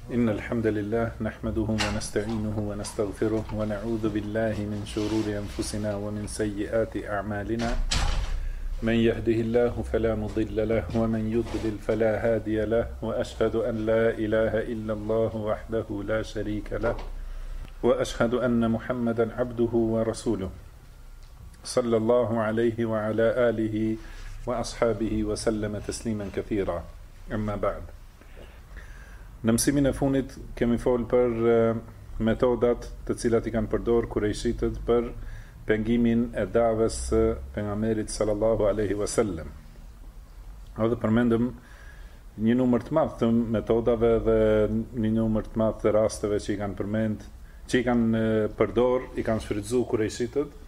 إن الحمد لله نحمده ونستعينه ونستغفره ونعوذ بالله من شرور أنفسنا ومن سيئات أعمالنا من يهده الله فلا مضل له ومن يضلل فلا هادي له وأشهد أن لا إله إلا الله وحده لا شريك له وأشهد أن محمدا عبده ورسوله صلى الله عليه وعلى آله وأصحابه وسلم تسليما كثيرا أما بعد. Në mësimin e funit kemi folë për metodat të cilat I kanë përdorë kurejshitët për pengimin e davës së pejgamberit sallallahu alaihi wasallam. Edhe përmendëm një numër të madh të metodave dhe një numër të madh të rasteve që I kanë përmend, që I kanë përdorë, I kanë shfrytzuar kurejshitët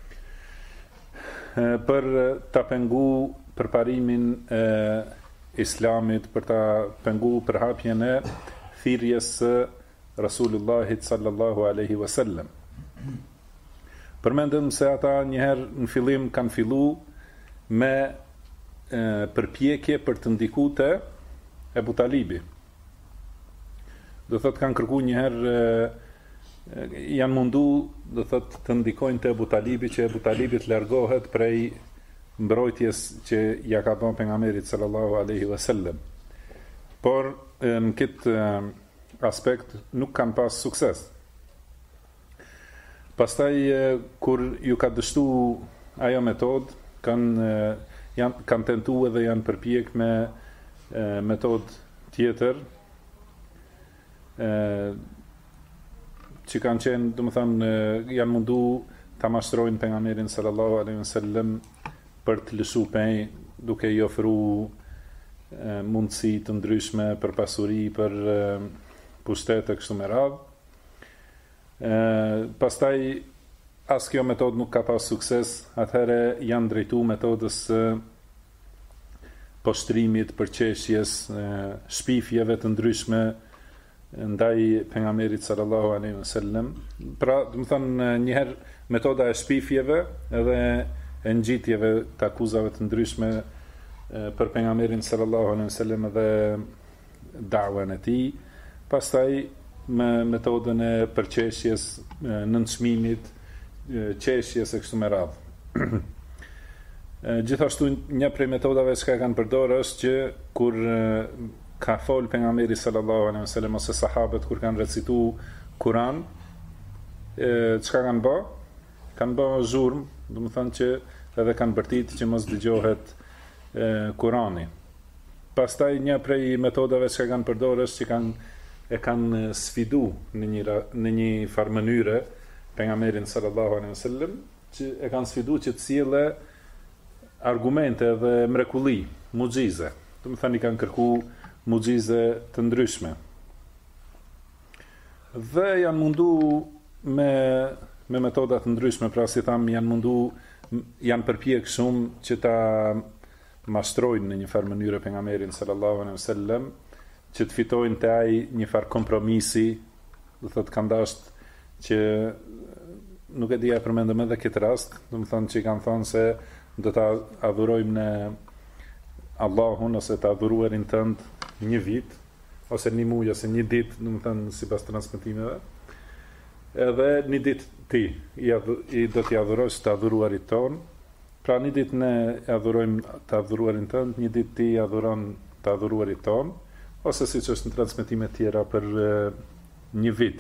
për ta pengu përparimin e Islamit, për ta pengu përhapjen e thirrjes së Rasulullahit sallallahu alaihi wasallam. Përmendëm se ata njëherë në fillim kanë fillu me përpjekje për të ndikuar te Ebu Talibi. Do thot kanë kërkuar njëherë, janë mundu, do thot të ndikojnë te Ebu Talibi, që Ebu Talibi të largohet prej mbrojtjes që ja ka dhënë pejgamberit sallallahu alaihi wasallam. Por në këtë aspekt nuk kanë pas sukses. Pastaj kur ju ka dështu ajo metodë, kanë tentuar dhe janë përpjek me metodë tjetër që kanë qenë, domethënë, janë mundu ta mashtrojnë pejgamberin sallallahu alaihi wasallam për të lëshu pej, duke I ofru mundësi të ndryshme për pasuri, për pushtete kështu me radhë. Pastaj as kjo metodë nuk ka pas sukses, atëherë janë drejtu metodës poshtrimit, përqeshjes, shpifjeve të ndryshme ndaj pejgamberit sallallahu alaihi wasallam. Pra, do të thënë, njëherë metoda e shpifjeve edhe e ngjitjeve të akuzave të ndryshme për pejgamberin sallallahu alaihi wasallam dhe da'wan e tij, pastaj me metodën e përqeshjes, nënçmimit, qeshjes e kështu me radhë. Gjithashtu një prej metodave që kanë përdorur është që kur ka fol pejgamberi sallallahu alaihi wasallam ose sahabët kur kanë recituar Kur'an, çka kanë bë? Kanë bë zhurmë, do të thënë që edhe kanë bërtit që mos dëgjohet Kurani. Pastaj një prej metodave që kanë përdorur është që kanë sfidu në një farë mënyre pejgamberin sallallahu alaihi wasallam, që e kanë sfidu që të sjellë argumente dhe mrekulli, mucize. Do të thënë I kanë kërku mucize të ndryshme. Dhe janë mundu me metoda të ndryshme, pra si tham, janë përpjek shumë që ta mashtrojnë në një farë mënyrë pejgamberin sallallahu alaihi wasallam, që të fitojnë te ai një farë kompromisi, do thotë kanë dashur që nuk e dia e përmendëm edhe këtë rast, do të thonë që kanë thënë se do ta adhurojmë në Allahun ose të adhuruarin tënd një vit ose një muaj ose një ditë, do të thënë sipas transmetimeve. Edhe një ditë ti I do t'i adhurosh të adhuruarit ton, pra një ditë ne adhurojmë të adhuruarin tënd, një ditë ti adhuron të adhuruarit ton, ose siç është në transmetime tjera për një vit.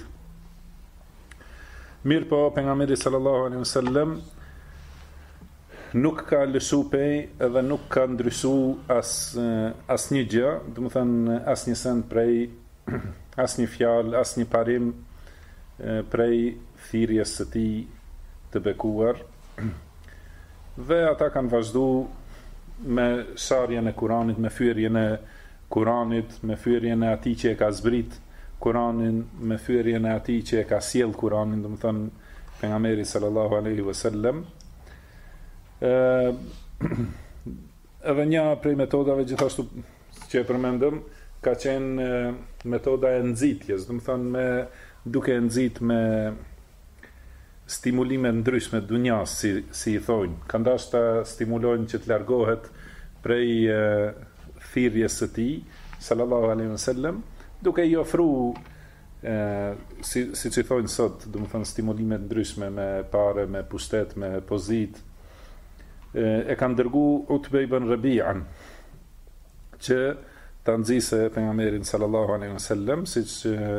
Mirë po, pejgamberi sallallahu alaihi wasallam nuk ka lëshu pej edhe nuk ka ndryshu as një gjë, do të thënë as një send prej, as një fjalë, as një parim prej thirrjes së tij të bekuar. Dhe ata kanë vazhdu me sharjen e Kuranit, me fyerjen e Kuranit, me fyerjen e atij që e ka zbrit Kuranin, me fyerjen e atij që e ka sjell Kuranin, do të thënë pejgamberi sallallahu alaihi wasallam. Edhe një prej metodave gjithashtu që e përmendëm ka qenë metoda e nxitjes, do të thënë duke nxit me stimulime ndryshme dunjas, si I thojnë. Kanë dashur ta stimulojnë që të largohet prej thirrjes së tij sallallahu alaihi wasallam, duke I ofru si që thojnë sot, do më thënë stimulime ndryshme me pare, me pushtet, me pozit, e kanë dërgu Utbe ibn Rabi'an që ta nxjise pejgamberin sallallahu alaihi wasallam, siç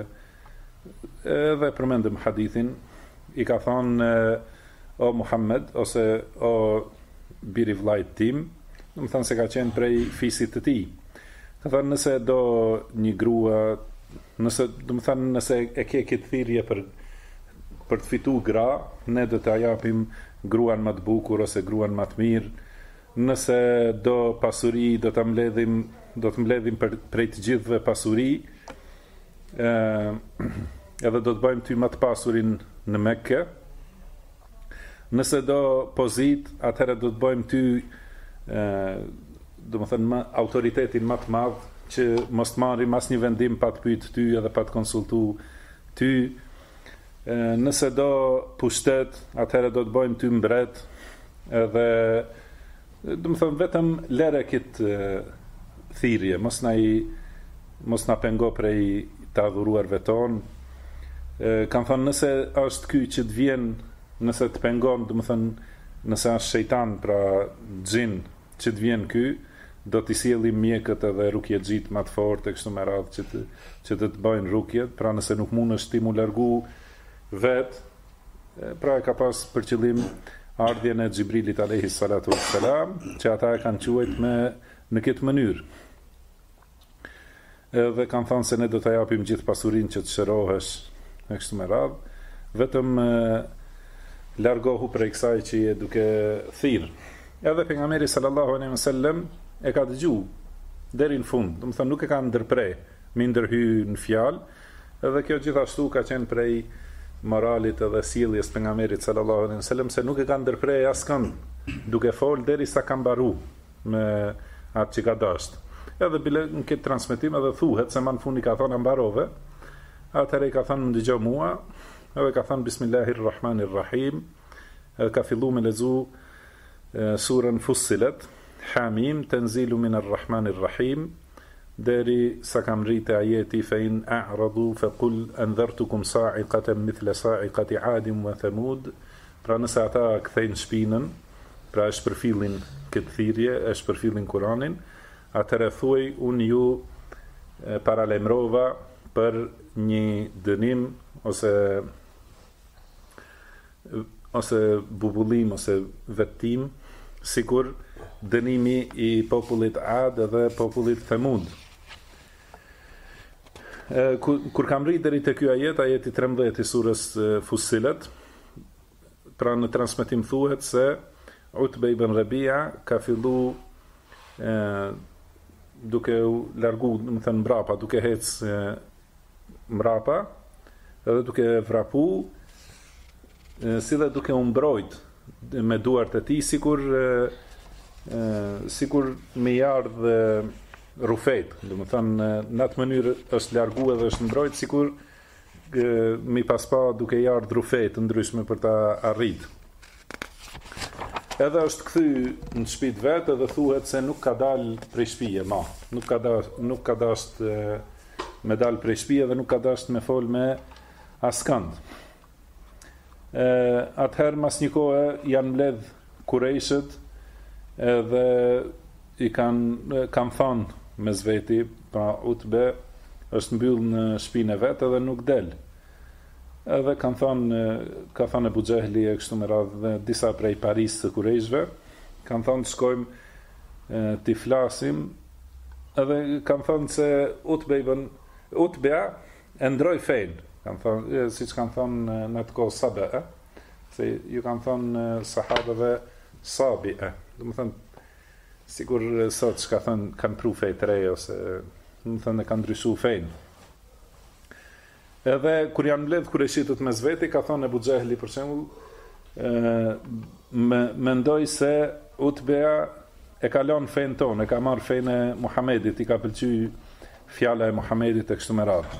edhe përmendëm hadithin, I ka thonë o Muhammed ose o biri vllajt tim, do të thonë se ka qenë prej fisit të tij. Ka thënë nëse do një grua, nëse do të thonë nëse e ke këtë thirrje për të fituar gra, ne do t'ia japim gruan më të bukur ose gruan më të mirë. Nëse do pasuri, do të mbledhim prej të gjithëve pasuri, edhe do të bëjmë ty më të pasurin në Mekke. Nëse do pozit, atëherë do të bëjmë ty do të thënë autoritetin më të madh, që mos të marrim asnjë vendim pa të pyet ty edhe pa të konsultu ty. Nëse do pushtet, atëherë do të bëjmë ty mbret, edhe do të thënë vetëm lere këtë thirrje, mos na pengo prej të adhuruarve tonë. Kanë thënë nëse është ky që të vjen, nëse të pengon, do të thënë nëse është shejtan, pra xhin që të vjen ky, do t'i sjellim mjekët edhe rukjexhit më të fortë kështu me radhë që të bëjnë rukjet, pra nëse nuk mundesh ti mu largu vet, pra e ka pas për qëllim ardhjen e Xhibrilit alayhi salatu wassalam, që ata e kanë quajt në këtë mënyrë. Edhe kanë thënë se ne do t'a japim gjithë pasurinë që të shërohesh me kështu me radhë, vetëm largohu prej kësaj që je duke thirr. Edhe pejgamberi sallallahu alaihi wasallam e ka dëgjuar deri në fund, do të thonë nuk e ka ndërprej, mi ndërhy në fjalë, edhe kjo gjithashtu ka qenë prej moralit edhe sjelljes pejgamberit sallallahu alaihi wasallam, se nuk e ka ndërprej askënd duke fol derisa ka mbaru me atë që ka dashur. Edhe bile në këtë transmetim edhe thuhet se më në fund I ka thonë mbarove, atëherë I ka thënë më dëgjoj mua, edhe ka thënë Bismillahirrahmanirrahim, ka fillu me lexu surën Fussilet, Hamim, Tanzilu minarrahmanirrahim, deri sa kam rritë ajeti fa in a'radu fa qul anzartukum sa'iqatan mithla sa'iqati 'adin wa thamud. Pra nëse ata kthejnë shpinën, pra e shpërfillin këtë thirrje, e shpërfillin Kur'anin, atëherë thuaj unë ju paralajmërova për një dënim ose bubullim ose vettim, sikur dënimi I popullit Ad dhe popullit Thamud. Kur kam rritë deri te ky ajeti 13 I surës Fussilet, pra në transmetim thuhet se Utbe ibn Rabia ka fillu duke u largu, do të thënë mbrapa, duke hec mbrapa, edhe duke vrapu, si dhe duke u mbrojt me duart e tij, sikur me ardh rufet, do të thënë në atë mënyrë është largu edhe është mbrojt, sikur mi paspa duke i ardh rufet ndryshme për ta arrit. Edhe është kthy në shtëpitë vet, edhe thuhet se nuk ka dal prej shtëpie më. Nuk ka dashur me dal prej shtëpie dhe nuk ka dashur me fol me askënd. Atëherë mas një kohe janë mbledh Kurejshët edhe I kanë thënë me zveti, pra Utbe është mbyll në shtëpinë e vet edhe nuk del. Edhe ka thënë Abu Xehli e kështu me radhë dhe disa prej Paris të Kurejshëve, kanë thënë shkojmë t'i flasim, edhe kanë thënë se Utbea e ndroi fenë, kanë thënë, siç kanë thënë në atë kohë Sabe, se ju kanë thënë sahabëve Sabi'e, do të thënë sikur sot çka thënë kanë pru fe të re ose do të thënë e kanë ndryshuar fenë. Edhe kur janë mbledh kureshitët mes veti, ka thonë Abu Xehli për shembull, mendoj se Utbea e ka lënë fenë tonë, e ka marrë fenë e Muhamedit, I ka pëlqyer fjala e Muhamedit e kështu me radhë.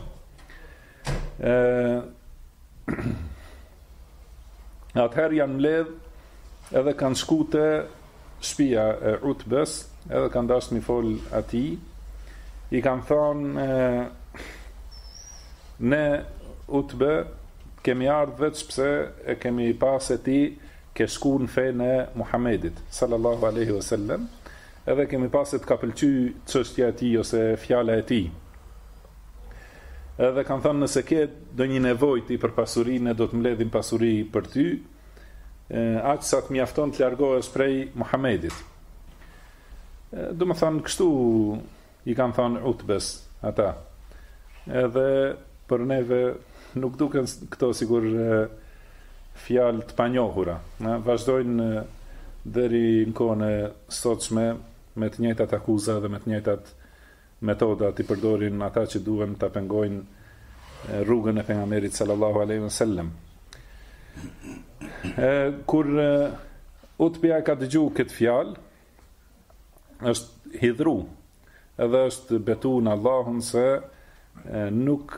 Atëherë janë mbledh edhe kanë shku te shtëpia e Utbes, edhe kanë dashur mi fol atij. I kanë thonë ne Utbe kemi ardhur veç pse e kemi pas se ti ke shku në fenë e Muhamedit sallallahu alaihi wasallam, edhe kemi pas se të ka pëlqy çështja e tij ose fjala e tij. Edhe kanë thënë nëse ke do një nevojë ti për pasurinë, do të mbledhim pasuri për ty, aq sa të mjafton të largohesh prej Muhamedit. Do më thënë kështu i kanë thënë Utbes ata. Edhe për neve nuk duken këto sigur fjalë të panjohura. Vazhdojnë deri në kohën e sotshme me të njëjtat akuza dhe me të njëjtat metoda të përdorin ata që duhen ta pengojnë rrugën e pejgamberit sallallahu alaihi wasallam. Kur Utbja ka dëgjuar këtë fjalë, është hidhru, edhe është betu në Allahun se nuk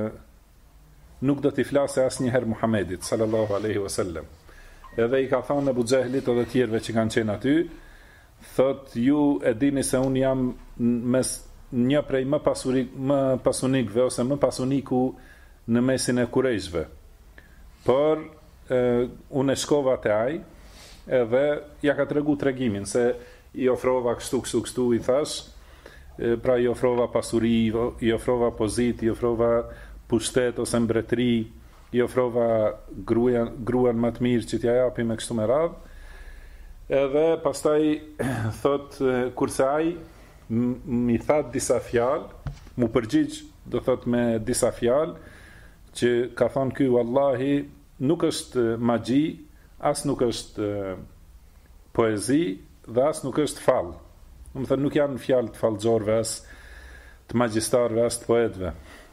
do t'i flase asnjëherë Muhamedit sallallahu alaihi wasallam. Edhe i ka thënë Abu Xehlit edhe tjerëve që kanë qenë aty, thot ju e dini se unë jam mes një prej më pasunikëve ose më pasuniku në mesin e Kurejshve. Por unë e shkova te ai edhe ja ka tregu tregimin se i ofrova kështu i thash, pra i ofrova pasuri, i ofrova pozit, i ofrova pushtet ose mbretëri, i ofrova gruan më të mirë që t'ja japi me kështu me radhë. Edhe pastaj thot kurse ai mi thatë disa fjalë, mu përgjigj do thot me disa fjalë që ka thonë ky wallahi nuk është magji, as nuk është poezi dhe as nuk është fall. Do të thënë nuk janë fjalë të fallxorëve, as të magjistarëve, as të poetëve.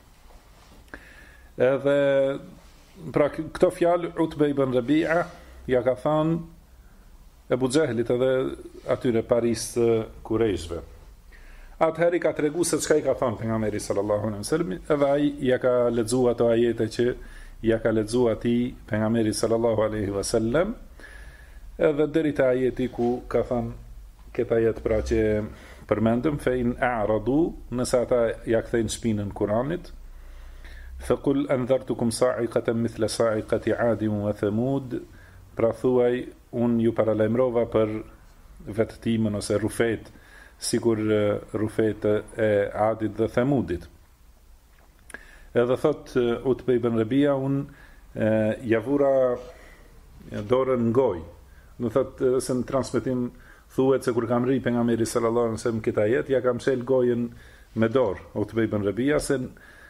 Edhe pra këto fjalë Utbe ibn Rabi'a ja ka thënë Abu Xehlit edhe atyre Paris Kurejshve. Atëherë i ka tregu se çka i ka thënë pejgamberi sallallahu alaihi wasallam, edhe ai ja ka lexuar ato ajete që ja ka lexuar atij pejgamberi sallallahu alaihi wasallam, edhe deri te ajeti ku ka thënë këtë ajet pra që përmendëm, fe in a'radu, nëse ata ja kthejnë shpinën Kuranit, faqul anzartukum sa'iqatan mithla sa'iqati 'adin wa thamud, pra thuaj unë ju paralajmërova për vetëtimën ose rufet, sikur rufet e Adit dhe Thamudit. Edhe thot Utbe ibn Rabia, unë javura dorën në gojë. Do thot se në transmetim thuhet se kur kam ri pejgamberi sallallahu alaihi wasallam këtë ajet, ja kam shel gojën me dorë Utbe ibn Rabia se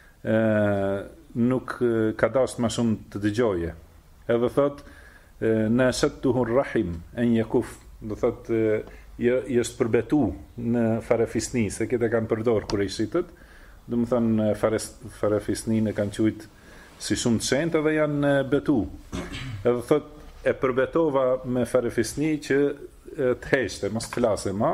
nuk ka dashur më shumë të dëgjoje. Edhe thot nashattuhu rahim an yakuf, do thot i është përbetu në farefisni, se këtë kanë përdor kurejshitët, do më thënë farefisni e kanë qujtë si shumë të shenjtë edhe janë betu. Edhe thot e përbetova me farefisni që të heshte, mos të flase ma.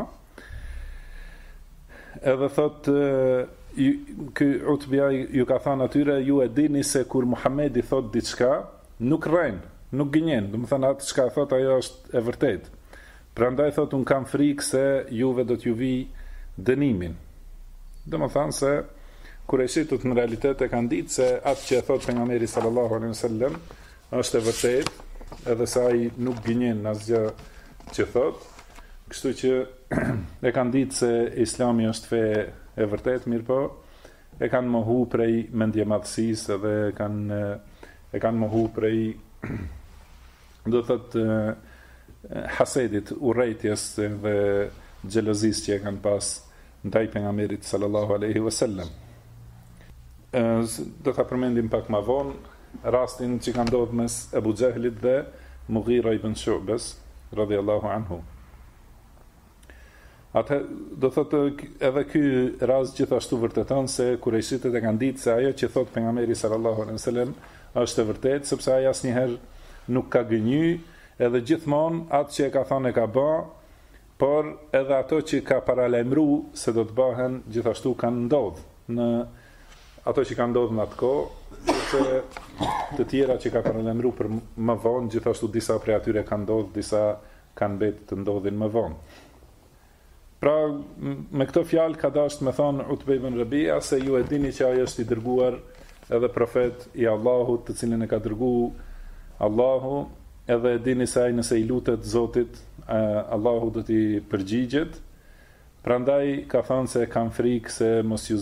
Edhe thot ky Utbja ju ka thënë atyre, ju e dini se kur Muhamedi thot diçka, nuk rren, nuk gënjen, do më thënë atë çka thot ajo është e vërtetë. Prandaj thot unë kam frikë se juve do t'ju vi dënimin. Do më thanë se kurejshitët në realitet e kanë ditë se atë që e thot pejgamberi sallallahu alaihi wasallam është e vërtet, edhe se ai nuk gënjen asgjë që thot, kështu që e kanë ditë se Islami është fe e vërtet, mirë po, e kanë mohu prej mendjemadhësisë edhe e kanë mohu prej do thot hasedit, urrejtjes dhe xhelozisë që e kanë pas ndaj pejgamberit sallallahu alaihi wasallam. Do ta përmendim pak më vonë rastin që ka ndodhur mes Abu Xehlit dhe Mughira ibn Shu'bes radhiyallahu anhu. Atë do thotë edhe ky rast gjithashtu vërteton se kurejshitët e kanë ditë se ajo që thot pejgamberi sallallahu alaihi wasallam është e vërtetë, sepse ai asnjëherë nuk ka gënjy, edhe gjithmonë atë që e ka thënë e ka bë, por edhe ato që ka paralajmëruar se do të bëhen gjithashtu kanë ndodhur. Në ato që kanë ndodhur në atë kohë, sepse të tjera që ka paralajmëruar për më vonë, gjithashtu disa prej atyre kanë ndodhur, disa kanë mbetur të ndodhin më vonë. Pra, me këto fjalë ka dashur me thonë Utbe ibn Rabia se ju e dini që ai është i dërguar edhe profet i Allahut, të cilin e ka dërguar Allahu, edhe dini se ai nëse i lutet Zotit, Allahu do t'i përgjigjet. Prandaj ka thënë se kam frikë se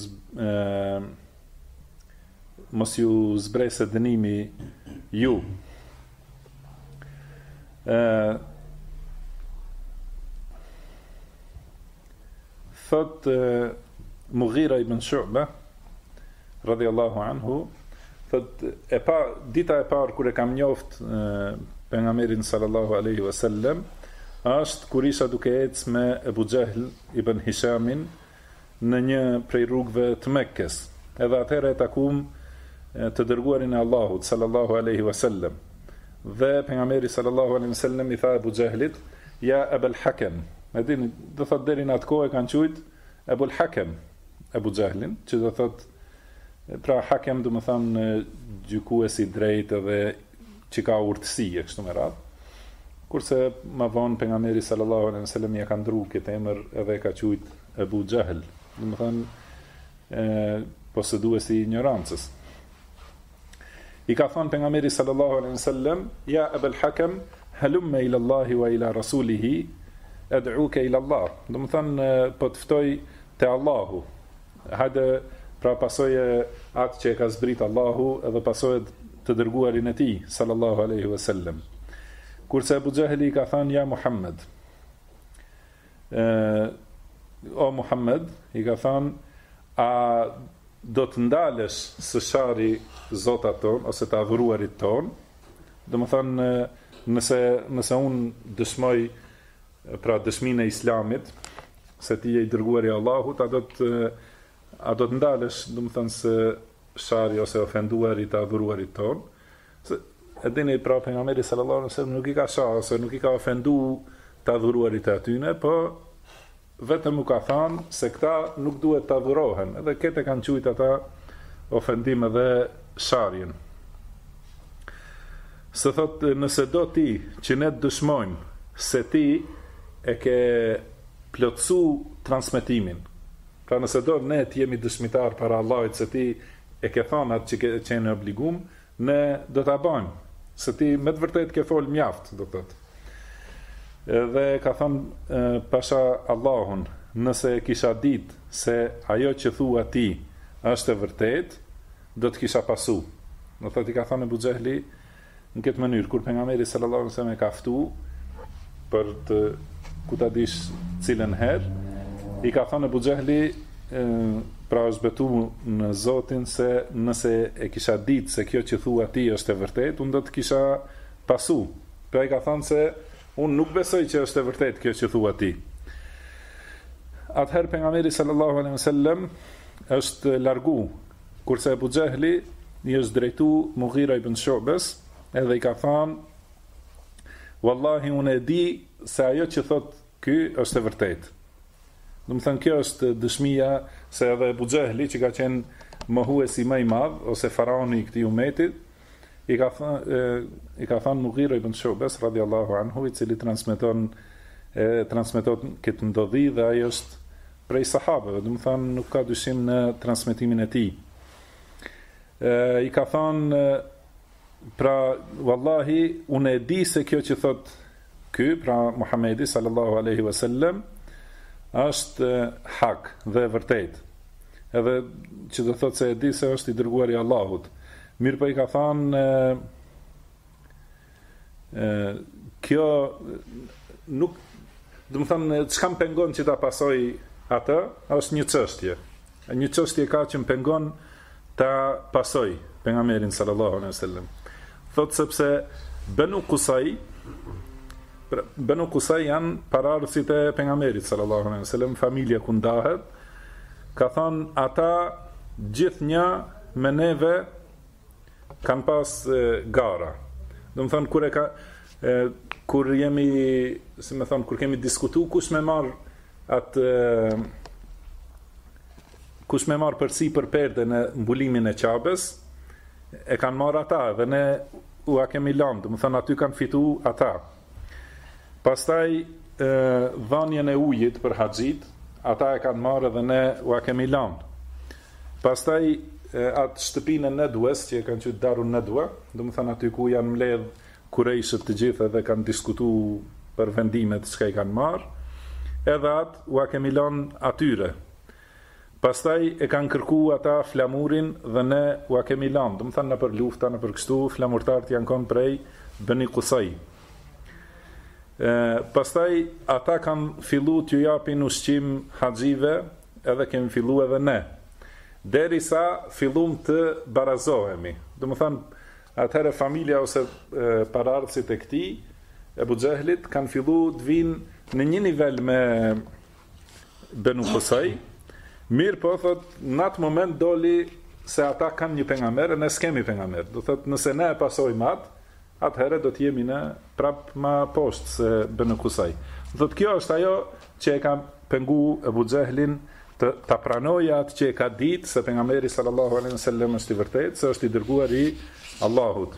mos ju zbresë dënimi ju. Thot Mughira ibn Shu'ba radhiyallahu anhu, thot dita e parë kur e kam njoft pejgamberin sallallahu alaihi wasallam është kur isha duke ecë me Abu Jahl ibn Hishamin në një prej rrugëve të Mekkës. Edhe atëherë e takuam të dërguarin e Allahut sallallahu alaihi wasallam. Dhe pejgamberi sallallahu alaihi wasallam i tha Abu Jahlit, ja Abul Hakem. E dini, do thot deri në atë kohë kanë quajt Abul Hakem, Abu Jahlin, që do thot pra Hakem do të thonë gjykuesi i drejtë dhe që ka urtësi e kështu me radhë. Kurse më vonë pejgamberi sallallahu alaihi wasallam ja ka ndruar këtë emër edhe ka quajt Abu Jahl, do të thonë posëduesi i ignorancës. I ka thënë pejgamberi sallallahu alaihi wasallam, ja Abul Hakem, halumma ila Allahi wa ila rasulihi ad'uka ila Allah. Do të thonë po të ftoj te Allahu. Hajde, pra pasoje atë që e ka zbrit Allahu edhe pasoje të dërguarin e tij sallallahu alaihi wasallam. Kurse Abu Jahli ka thënë, ja Muhammed. O Muhammed, i ka thënë, a do të ndalesh së shari zotat ton ose të adhuruarit ton? Do të thonë, nëse unë dëshmoj pra dëshminë e Islamit se ti je i dërguari i Allahut, a do të ndalesh, do të thonë, së shari ose ofenduari të adhuruarit ton? E dini, pra pejgamberi sallallahu alaihi wasallam nuk i ka shah ose nuk i ka ofendu të adhuruarit e atyne, po vetëm u ka thënë se këta nuk duhet të adhurohen, edhe këtë kanë quajt ata ofendim edhe sharjen. Se thot, nëse do ti që ne të dëshmojmë se ti e ke plotësu transmetimin, pra nëse do ne të jemi dëshmitar para Allahit se ti e ke thënë atë që qenë obligum, ne do ta bëjmë, se ti me të vërtet ke folë mjaft, do të thotë. Dhe ka thënë pasha Allahun, nëse kisha ditë se ajo që thua ti është e vërtet, do të kisha pasu. Do të thotë, i ka thënë Abu Jahli në këtë mënyrë, kur pejgamberi sallallahu alaihi wasallam e ka ftu për të ku ta dish cilën herë, i ka thënë Abu Jahli, pra është betu në Zotin se nëse e kisha ditë se kjo që thua ti është e vërtet, unë do të kisha pasu. Pra i ka thënë se unë nuk besoj që është e vërtet kjo që thua ti. Atëherë pejgamberi sallallahu alaihi wasallam është largu, kurse Abu Jahli i është drejtu Mughira ibn Shu'bes, edhe i ka thënë, wallahi unë e di se ajo që thot ky është e vërtet. Do të thënë, kjo është dëshmia se edhe Abu Jahli, që ka qenë mohuesi më i madh ose faraoni i këtij umetit, i ka thënë Mughira ibn Shu'bes radhiyallahu anhu, i cili transmeton këtë ndodhi dhe ai është prej sahabeve, do të thënë nuk ka dyshim në transmetimin e tij. I ka thënë, pra wallahi unë e di se kjo që thot ky, pra Muhamedi sallallahu alaihi wasallam, është hak dhe vërtet. Edhe që do thot se e di se është i dërguari i Allahut. Mirë po i ka thënë, kjo nuk, do të thënë, çka më pengon që ta pasoj atë, është një çështje. Një çështje ka që më pengon ta pasoj pejgamberin sallallahu alaihi wasallam. Thot sepse Banu Qusay janë pararësit e pejgamberit sallallahu alaihi wasallam, familja ku ndahet. Ka thënë, ata gjithnjë me neve kanë pas gara. Do të thënë, kur jemi, si më thon, kur kemi diskutuar kush më marr përsi për perde në mbulimin e Qabes, e kanë marrë ata dhe ne u a kemi lënë, do të thënë aty kanë fituar ata. Pastaj dhënien e ujit për haxhit, ata e kanë marrë dhe ne u a kemi lënë. Pastaj atë shtëpinë e Nedwes, që e kanë qytë Darun Nedwa, do më thënë aty ku janë mbledh kurejshët të gjithë edhe kanë diskutu për vendimet që i kanë marë, edhe atë ua kemi lanë atyre. Pastaj e kanë kërku ata flamurin dhe ne ua kemi lanë, do më thënë në për lufta, në për kështu, flamurtarët janë konë prej Beni Kusaj. Pastaj ata kanë fillu t'ju japin ushqim haxhive, edhe kemi fillu edhe ne. Derisa fillum të barazohemi. Do më thënë, atëherë familja ose paraardhësit e këtij, Ebu Xehlit, kanë fillu të vinë në një nivel me Benu Kusaj. Mirë po, thot, në atë moment doli se ata kanë një pejgamber, ne s'kemi pejgamber. Do thot, nëse ne e pasojmë atë, atëherë do t'jemi në prap ma poshtë se Benu Kusaj. Do thot, kjo është ajo që e ka pengu Ebu Xehlin ta pranojë atë që e ka ditë se pejgamberi sallallahu alaihi wasallam është i vërtetë, se është i dërguar i Allahut.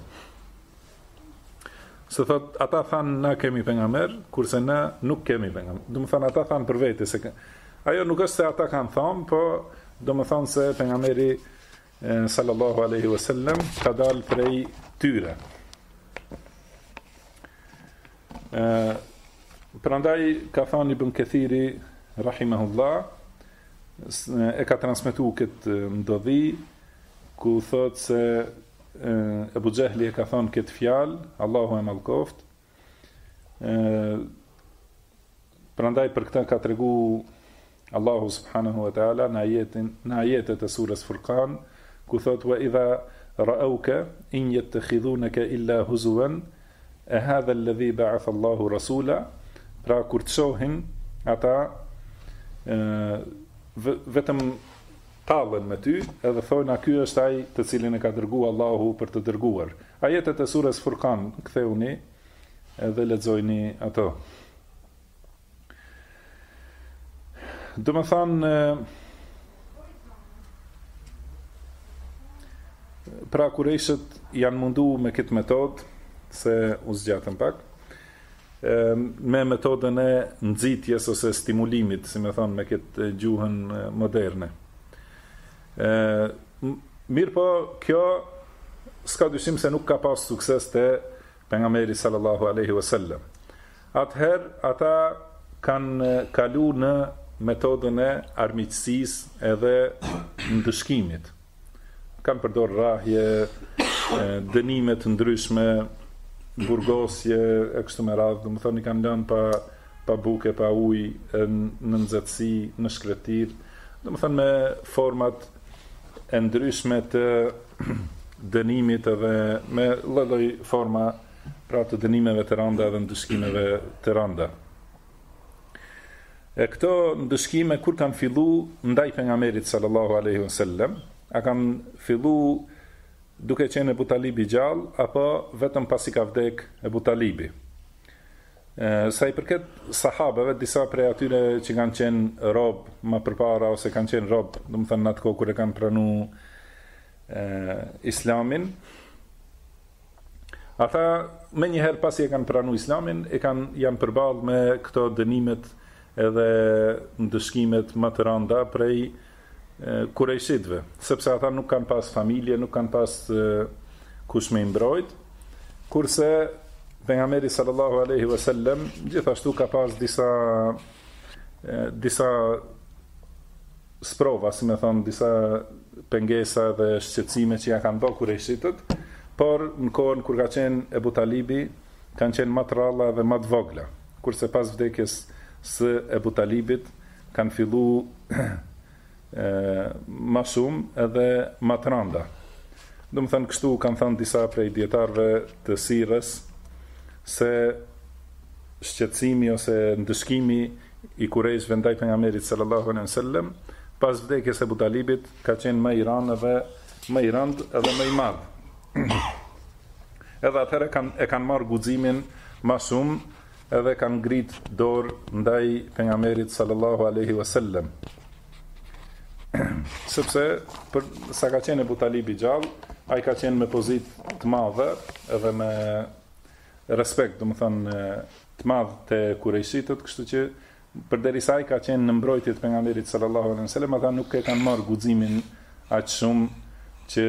Se thot, ata thanë na kemi pejgamber, kurse na nuk kemi pejgamber. Do të thonë ata thanë për vete se ajo nuk është se ata kanë thënë, po do të thonë se pejgamberi sallallahu alaihi wasallam ka dalë prej tyre. Prandaj ka thënë Ibn Kathiri rahimahullah, e ka transmetu këtë ndodhi, ku thot se Ebu Xehli e ka thonë këtë fjalë, Allahu e mallkoft. Prandaj për këtë ka tregu Allahu subhanahu wa ta'ala në ajetet e surës Furqan, ku thot wa idha ra'awka in yattakhidhunaka illa huzuwan a hadha alladhi ba'atha Allahu rasula. Pra kur të shohin ata vetëm tallen me ty, edhe thojnë a ky është ai të cilin e ka dërguar Allahu për të dërguar. Ajetet e surës Furqan ktheuni edhe lexojini ato. Do më thanë, pra kurejshët janë mundu me këtë metodë, se u zgjatën pak, me metodën e nxitjes ose stimulimit, si me thonë me këtë gjuhën moderne. Mirë po, kjo s'ka dyshim se nuk ka pas sukses të pejgamberi sallallahu alaihi wasallam. Atëherë ata kanë kalu në metodën e armiqësisë edhe ndëshkimit. Kanë përdor rrahje, dënime të ndryshme, burgosje e kështu me radhë, do të thonë i kanë lënë pa buke, pa ujë, në nxehtësi, në shkretir, do të thonë me format e ndryshme të dënimit edhe me lloj forma pra të dënimeve të rënda dhe ndëshkimeve të rënda. E këto ndëshkime kur kanë fillu ndaj pejgamberit sallallahu alaihi wasallam, a kanë fillu duke qenë Ebu Talibi gjallë, apo vetëm pasi ka vdek Ebu Talibi. Sa i përket sahabeve, disa prej atyre që kanë qenë rob më përpara, ose kanë qenë rob, do të thënë në atë kohë kur e kanë pranu islamin, ata me njëherë pasi e kanë pranu islamin, janë përballë me këto dënimet edhe ndëshkimet më të rënda prej kurejshitëve, sepse ata nuk kanë pas familje, nuk kanë pas kush me mbrojt, kurse pejgamberi sallallahu alaihi wasallam gjithashtu ka pas disa sprova, si me thonë, disa pengesa dhe shqetësime që ja kanë bërë kurejshitët, por në kohën kur ka qenë Ebu Talibi, kanë qenë më të ralla dhe më të vogla, kurse pas vdekjes së Ebu Talibit kanë fillu ma shumë edhe ma të rënda. Do më thënë kështu kanë thënë disa prej dietarëve të sirës se shqetësimi ose ndëshkimi i kurejshve ndaj pejgamberit sallallahu alaihi wasallam pas vdekjes së Ebu Talibit ka qenë më i rëndë edhe më i madh. Edhe atëherë e kanë marrë guximin më shumë edhe kanë ngrit dorë ndaj pejgamberit sallallahu alaihi wasallam. Sepse sa ka qenë Ebu Talibi gjallë, ai ka qenë me pozitë të madhe edhe me respekt, do më thënë, të madh të kurejshitët, kështu që përderisa ai ka qenë në mbrojtje të pejgamberit sallallahu alaihi wasallam, ata nuk e kanë marrë guximin aq shumë që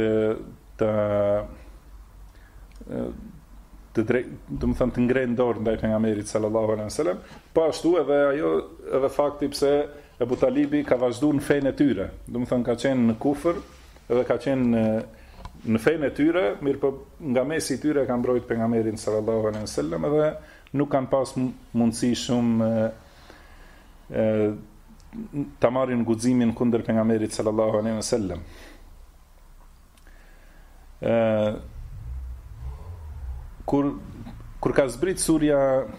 do të thënë të ngrenë dorë ndaj pejgamberit sallallahu alaihi wasallam, po ashtu edhe edhe fakti pse Ebu Talibi ka vazhduar në fenë e tyre, do të thënë ka qenë në kufër edhe ka qenë në fenë e tyre, mirë po nga mesi i tyre ka mbrojtur pejgamberin sallallahu alaihi wasallam edhe nuk kanë pas mundësi shumë ta marrin guximin kundër pejgamberit sallallahu alaihi wasallam. Kur ka zbrit surja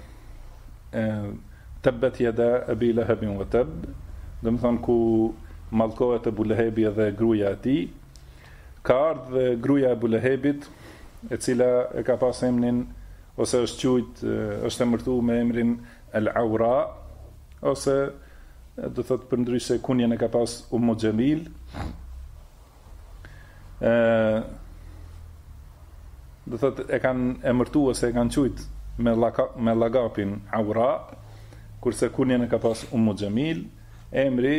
Tabbet yada Abi Lahabin wa Tabb, do të thonë ku mallkohet Abu Lahabi dhe gruaja e tij, ka ardhur gruaja e Abu Lahabit, e cila e ka pas emrin ose është emërtuar me emrin Al-Awra, ose do thotë përndryshe kunjen e ka pas Ummu Jamil. Do thotë e kanë emërtuar ose e kanë quajt me llaqapin Awra, kurse kunjen e ka pas Ummu Jamil, emri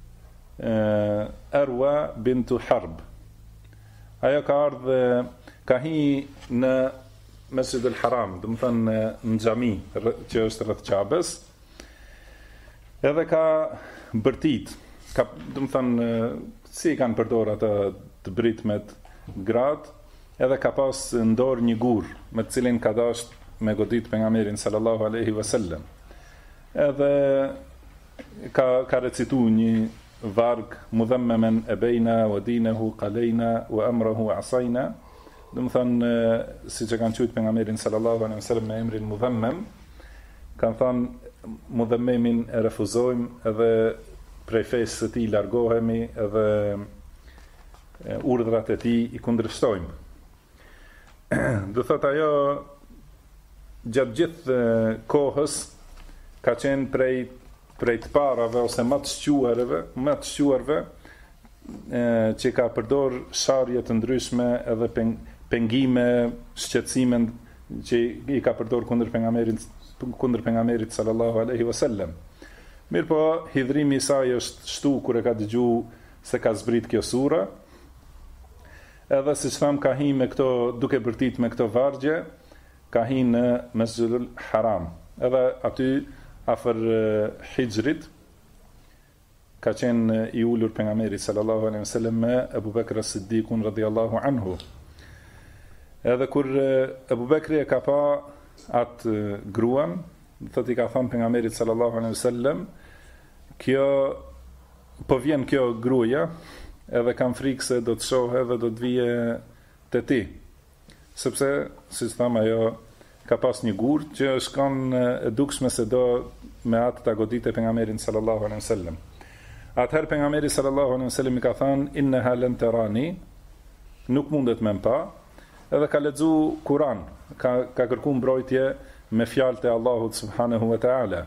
Arwa bintu Harb. Ajo ka ardhur ka hi në Mesjid al-Haram, do të thënë në xhami që është rreth Qabes. Edhe ka bërtit, do të thënë si kanë përdor ata të britmet gratë, edhe ka pas në dorë një gur me të cilin ka dasht me godit pejgamberin sallallahu alaihi wasallam. Edhe ka recitu një varg mudhammaman abayna wa dinahu qalina wa amruhu asayna. Do të thënë siç e kanë thënë pejgamberin sallallahu alaihi wasallam me emrin mudhammam, kanë thënë mudhammamin e refuzojmë edhe prej fesë së tij largohemi edhe urdhrat e tij i kundërshtojmë. Do thotë ajo gjatë gjithë kohës ka qenë prej të parave ose më të shquarve që ka përdor sharje të ndryshme edhe pengime, shqetësime që i ka përdor kundër pejgamberit sallallahu alaihi wasallam. Mirë po, hidhrimi i saj është shtu kur e ka dëgjuar se ka zbrit kjo sura. Edhe si që tham, ka hi me këto, duke bërtit me këto vargje, ka hi në Mesjidul Haram. Edhe aty, afër Hijrit, ka qenë i ulur pejgamberi sallallahu alaihi wasallam me Abu Bekr as-Siddiqun radhiyallahu anhu. Edhe kur Abu Bekri e ka pa atë gruan, thotë i ka thënë pejgamberit sallallahu alaihi wasallam, po vjen kjo gruaja, edhe kam frikë se do të shohë edhe do të vije të ti. Sepse, si që thamë, ajo ka pas një gur që është kanë e dukshme se do me atë të godit e pejgamberin sallallahu alaihi wasallam. Atëherë pejgamberi sallallahu alaihi wasallam i ka thënë innaha lan tarani, nuk mundet me mpa, edhe ka lexu Kur'an, ka kërkuar mbrojtje me fjalët e Allahut subhanahu wa taala.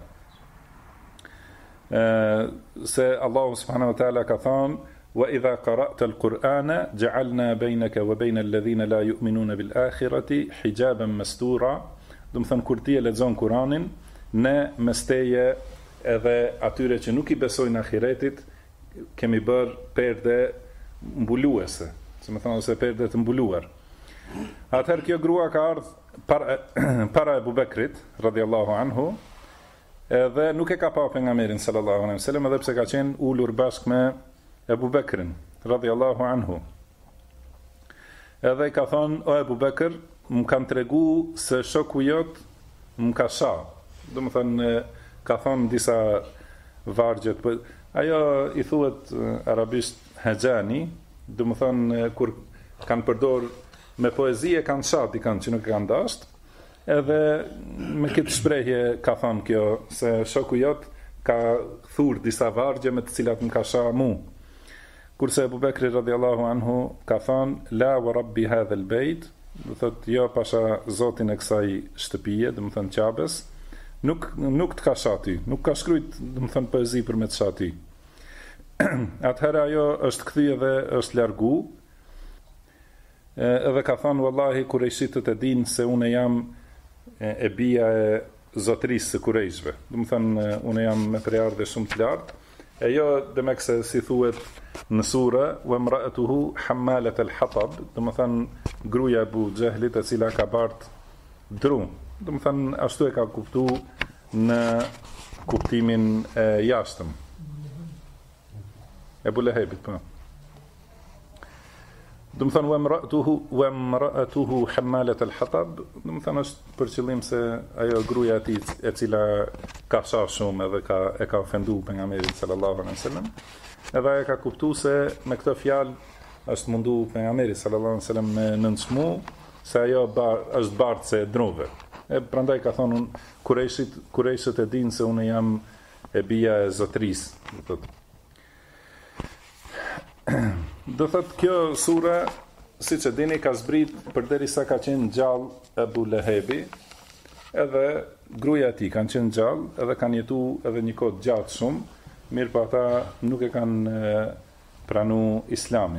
Se Allahu subhanahu wa taala ka thënë wa idha qara'ta al-Qur'ana ja'alna baynaka wa bayna alladhina la yu'minuna bil akhirati hijaban mastura. Do të thënë kur ti e lexon Kur'anin, ne mes teje edhe atyre që nuk i besojnë ahiretit, kemi bërë perde mbuluese, si më thonë, ose perde të mbuluar. Atëherë kjo grua ka ardhur para Ebu Bekrit, radhiyallahu anhu, edhe nuk e ka pa pejgamberin sallallahu alaihi wasallam, edhe pse ka qenë ulur bashkë me Ebu Bekrin, radhiyallahu anhu. Edhe i ka thonë, o Ebu Bekr, më kanë tregu se shoku jot më ka sha. Do më thënë, ka thonë disa vargjet, për ajo i thuhet arabisht hejani, do më thënë kur kanë përdor me poezie kanë shati kanë që nuk kanë dasht, edhe me këtë shprehje ka thonë kjo, se shoku jot ka thur disa vargje me të cilat më ka sha mu. Kurse Abu Bekri radhiyallahu anhu ka thënë la wa rabbi hadha al-bayt, do thotë jo pasha zotin e kësaj shtëpie, do të thënë Qabes, nuk të ka shati, nuk ka shkruajt, do të thënë poezi për me të shati. Atëherë ajo është kthye dhe është largu. Edhe ka thënë wallahi kurejshitët e dinë se unë jam e bia e zotërisë së kurejshve. Do të thënë unë jam me preardhje shumë të lartë. E jo dhe me këse si thuhet në sura, wa mra'atuhu hammalat al-hatab, dhe më thënë gruja e Abu Gjehlit e cila ka bart dru. Dhe më thënë ashtu e ka kuptu në kuptimin e jashtëm. Ebu Lehebit, po. Dhe më thënë wa mra'atuhu hammalat al-hatab, dhe më thënë është për qëllim se ajo gruja ati e cila ka shah shumë edhe e ka ofendu pejgamberin sallallahu alaihi wasallam. Edhe ajo ka kuptu se me këtë fjalë është mundu pejgamberi sallallahu alaihi wasallam me nënçmu se ajo është bardhë se druve. E prandaj ka thonë Kurejshit e dinë se unë jam e bija e zotrisë. Do thot kjo sura, siç e dini, ka zbrit përderisa ka qenë gjallë Abu Lehebi, edhe gruaja e tij kanë qenë gjallë, edhe kanë jetu edhe një kohë gjatë shumë, mirë po ata nuk e kanë pranu islamin.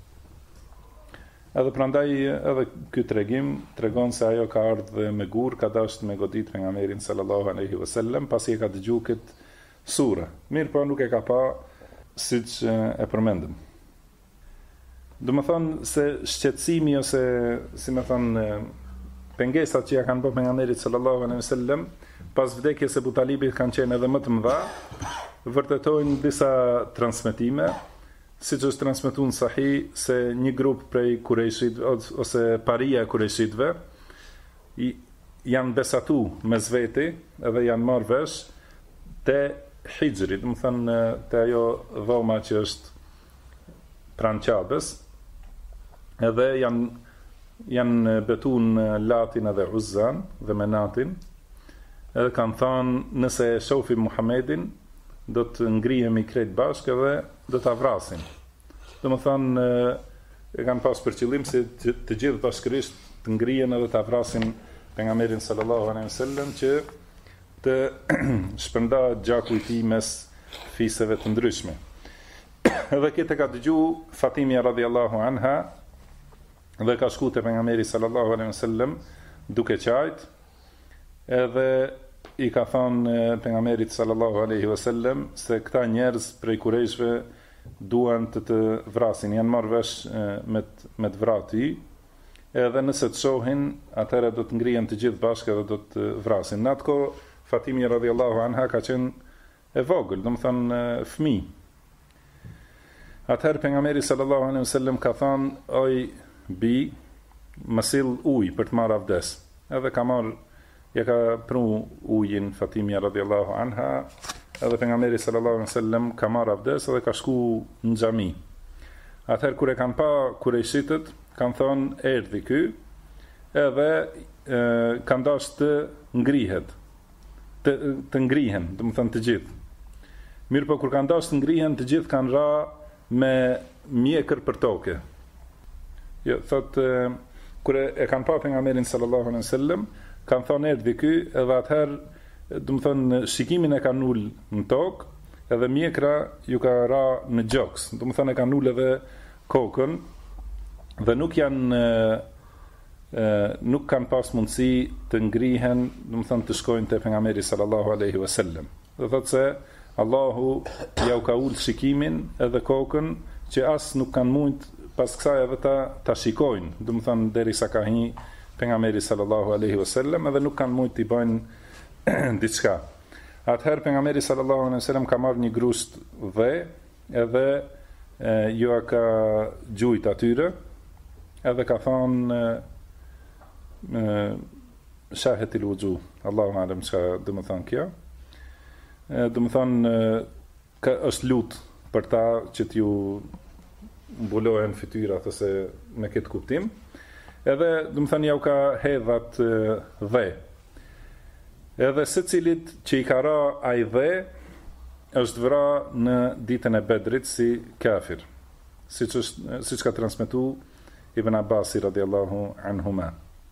Edhe prandaj edhe ky tregon se ajo ka ardhur me gur, ka dashur me godit pejgamberin sallallahu alaihi wasallam, pasi e ka dëgjuar këtë sura. Mirë po nuk e ka pa siç e përmendëm. Do më thonë se shqetësimi ose, si me thonë, pengesat që ja kanë bërë pejgamberit sallallahu alaihi wasallam, pas vdekjes së Abu Talibit kanë qenë edhe më të mëdha, vërtetojnë disa transmetime, siç është transmetuar në Sahih se një grup prej Kurejshit ose paria e Kurejshitëve janë besatu mes veti edhe janë marrë vesh te Hijri, do të thënë te ajo dhoma që është pranë Qabes, edhe janë betun Latin edhe Uzzan dhe Menatin, edhe kanë thënë nëse e shohim Muhamedin do të ngrihemi krejt bashkë edhe do ta vrasim. Do të thënë e kanë pas për qëllim se të gjithë bashkërisht të ngrihen edhe ta vrasin pejgamberin sallallahu alaihi wasallam që të shpërndahet gjaku i tij mes fisëve të ndryshme. Edhe këtë ka dëgju Fatimia radhiyallahu anha dhe ka shku te pejgamberi sallallahu alaihi wasallam duke qajt, edhe i ka thënë pejgamberit sallallahu alaihi wasallam se këta njerëz prej Kurejshve duan të vrasin, janë marrë vesh me të vrati, edhe nëse të shohin, atëherë do të ngrihen të gjithë bashkë edhe do të vrasin. Në atë kohë Fatimia radhiyallahu anha ka qenë e vogël, do të thënë fëmijë. Atëherë pejgamberi sallallahu alaihi wasallam ka thënë: "Oj bi, më sill ujë për të marrë avdes." Edhe ja ka pru ujin Fatimia radhiyallahu anha, edhe pejgamberi sallallahu alaihi wasallam ka marrë avdes edhe ka shku në xhami. Atëherë kur e kanë pa kurejshitët, kanë thonë erdhi ky, edhe kanë dashur të ngrihet, të ngrihen, do të thënë të gjithë. Mirë po kur kanë dashur të ngrihen, të gjithë kanë ra me mjekër për toke. Jo, thotë kur e kanë pa pejgamberin sallallahu alaihi wasallam, kanë thonë erdhi ky, edhe atëherë, do të thënë shikimin e kanë ul në tokë, edhe mjekra ju ka ra në gjoks, do të thënë e kanë ul edhe kokën, dhe nuk kanë pas mundësi të ngrihen, do të thënë të shkojnë te pejgamberi sallallahu alaihi wasallam. Do thotë se Allahu ja u ka ul shikimin edhe kokën që as nuk kanë mund pas kësaj edhe ta shikojnë, do të thënë derisa ka hi pejgamberi sallallahu alaihi wasallam, edhe nuk kanë mund të i bëjnë diçka. Atëherë pejgamberi sallallahu alaihi wasallam ka marrë një grusht dhe edhe ju ka gjujt atyre, edhe ka thonë shahet il wujuh, Allahu alem çka do të thonë kjo. Do të thonë është lut për ta që t'ju mbulohen fytyrat ose me këtë kuptim. Edhe do të thonë ja u ka hedhat dhe. Edhe secilit që i ka ra ai dhe është vra në ditën e Bedrit si kafir, siç ka transmetuar Ibn Abbasi radhiyallahu anhuma.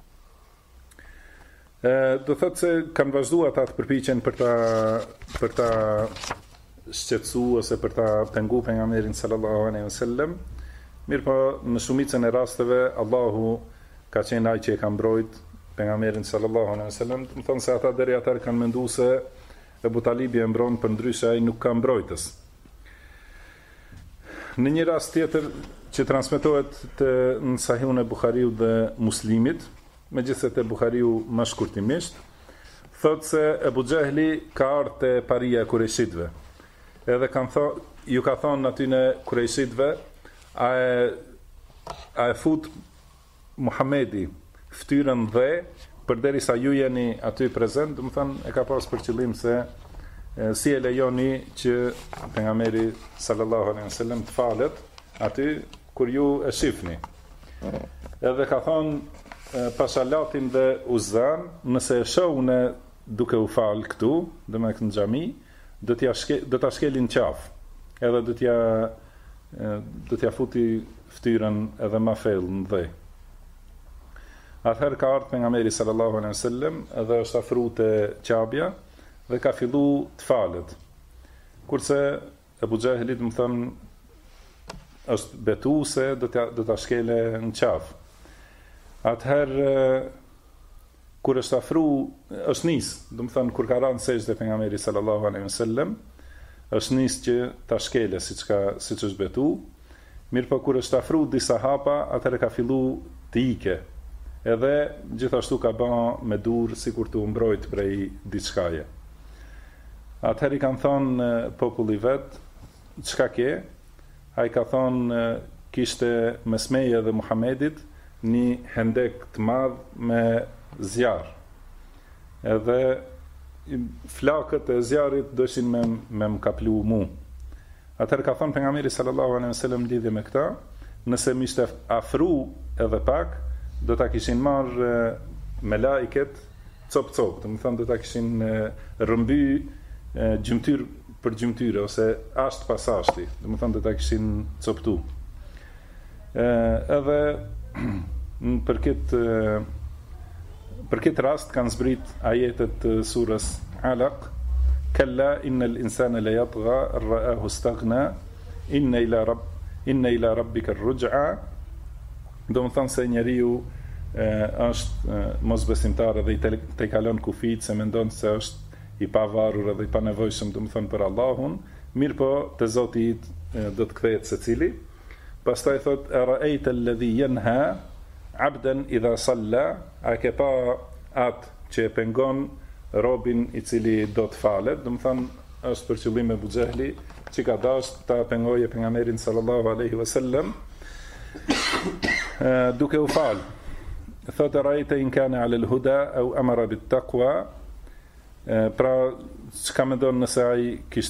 Do thotë se kanë vazhduar ata të përpiqen për ta shqetësu ose për ta pengu pejgamberin sallallahu alaihi wasallam. Mirë po në shumicën e rasteve Allahu ka qenë ai që e ka mbrojt pejgamberin sallallahu alaihi wasallam. Do thonë se ata deri atëherë kanë menduar se Abu Talibi e mbron, për ndryshe ai nuk ka mbrojtës. Në një rast tjetër që transmetohet në Sahihun e Buhariut dhe Muslimit, megjithëse te Buhariu më shkurtimisht, thotë se Ebu Xehli ka ardhur te paria e Kurejshitëve. Edhe ju ka thonë aty në Kurejshitëve, a e fut Muhamedi ftyrën dhe përderisa ju jeni aty prezent, do të thonë e ka pas për qëllim se si e lejoni që pejgamberi sallallahu alaihi wasallam të falet aty kur ju e shifni. Edhe ka thonë Pashalatin dhe Uzan, nëse e shohun duke u fal këtu, do me këtë në xhami, do ta shkelin qaf. Edhe do t'ja futi ftyrën edhe ma fell në dhej. Atëherë ka ardhur pejgamberi sallallahu alaihi wasallam edhe është afruar te Qabja dhe ka fillu të falet. Kurse Ebu Xehli, do të thonë, është betu se do ta shkele në qaf. Atëherë kur është është nis, do të thonë kur ka rënë sejdë pejgamberi sallallahu alaihi wasallam, është nis që ta shkele siç është betu. Mirë po kur është afruar disa hapa, atëherë ka fillu të ike. Edhe gjithashtu ka bën me dur sikur të mbrojt prej diçkaje. Atëherë i kanë thonë populli vet, çka ke? Ai ka thonë kishte mes meje dhe Muhamedit një hendek të madh me zjarr. Edhe flakët e zjarrit doshin me më kaplu mu. Atëherë ka thonë pejgamberi sallallahu alaihi wasallam lidhje me këtë, nëse më ishte afru edhe pak, do ta kishin marrë me laiket cop, do të thonë do ta kishin rrëmby gjymtyr për gjymtyre ose asht pas ashti, do të thonë do ta kishin coptu. Edhe për këtë rast kanë zbrit ajetet surës Alaq, kalla innal insana la yatgha ra'ahu istaghna inna ila rabbika ar-ruj'a. Do të thonë se njeriu është mosbesimtar dhe i te kalon kufit se mendon se është i pavarur dhe i panevojshëm, do të thonë për Allahun, mirë po te Zoti do të kthehet secili. Pastaj thot ra'aita alladhi yanha 'abdan idha salla, a ke pa atë që e pengon robin i cili do të falet, do të thonë është për qëllim Ebu Xehli që ka dashur ta pengoje pejgamberin sallallahu alaihi wasallam duke u fal. Thotë ra'aita in kana 'ala al-huda aw amara bit-taqwa, pra çka mendon nëse ai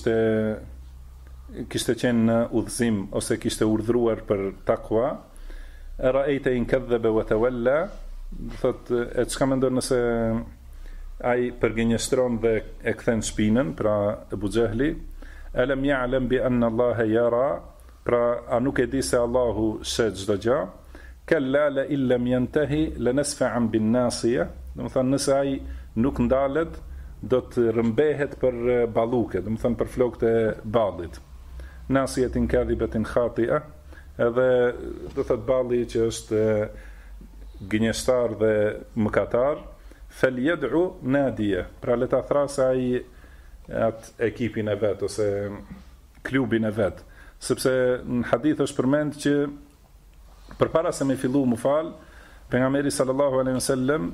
kishte qenë në udhëzim ose kishte urdhëruar për takwa. Ra'aita in kadhaba wa tawalla, thotë çka mendon nëse ai përgënjeshtron dhe e kthen shpinën, pra Ebu Xehli. Alam ya'lam bi anna Allah yara, pra a nuk e di se Allahu sheh çdo gjë. Kalla la illam yantahi lanasfa'an bin nasiya, do të thonë nëse ai nuk ndalet do të rëmbehet për balluke, do të thonë për flokët e ballit. Nasiyatin kadhibatin khati'a, edhe do të thotë balli që është gënjeshtar dhe mëkatar. Falyad'u nadiya, pra le ta thrasë ai atë ekipin e vet ose klubin e vet, sepse në hadith është përmend që përpara se me fillu mu fal, pejgamberi sallallahu alaihi wasallam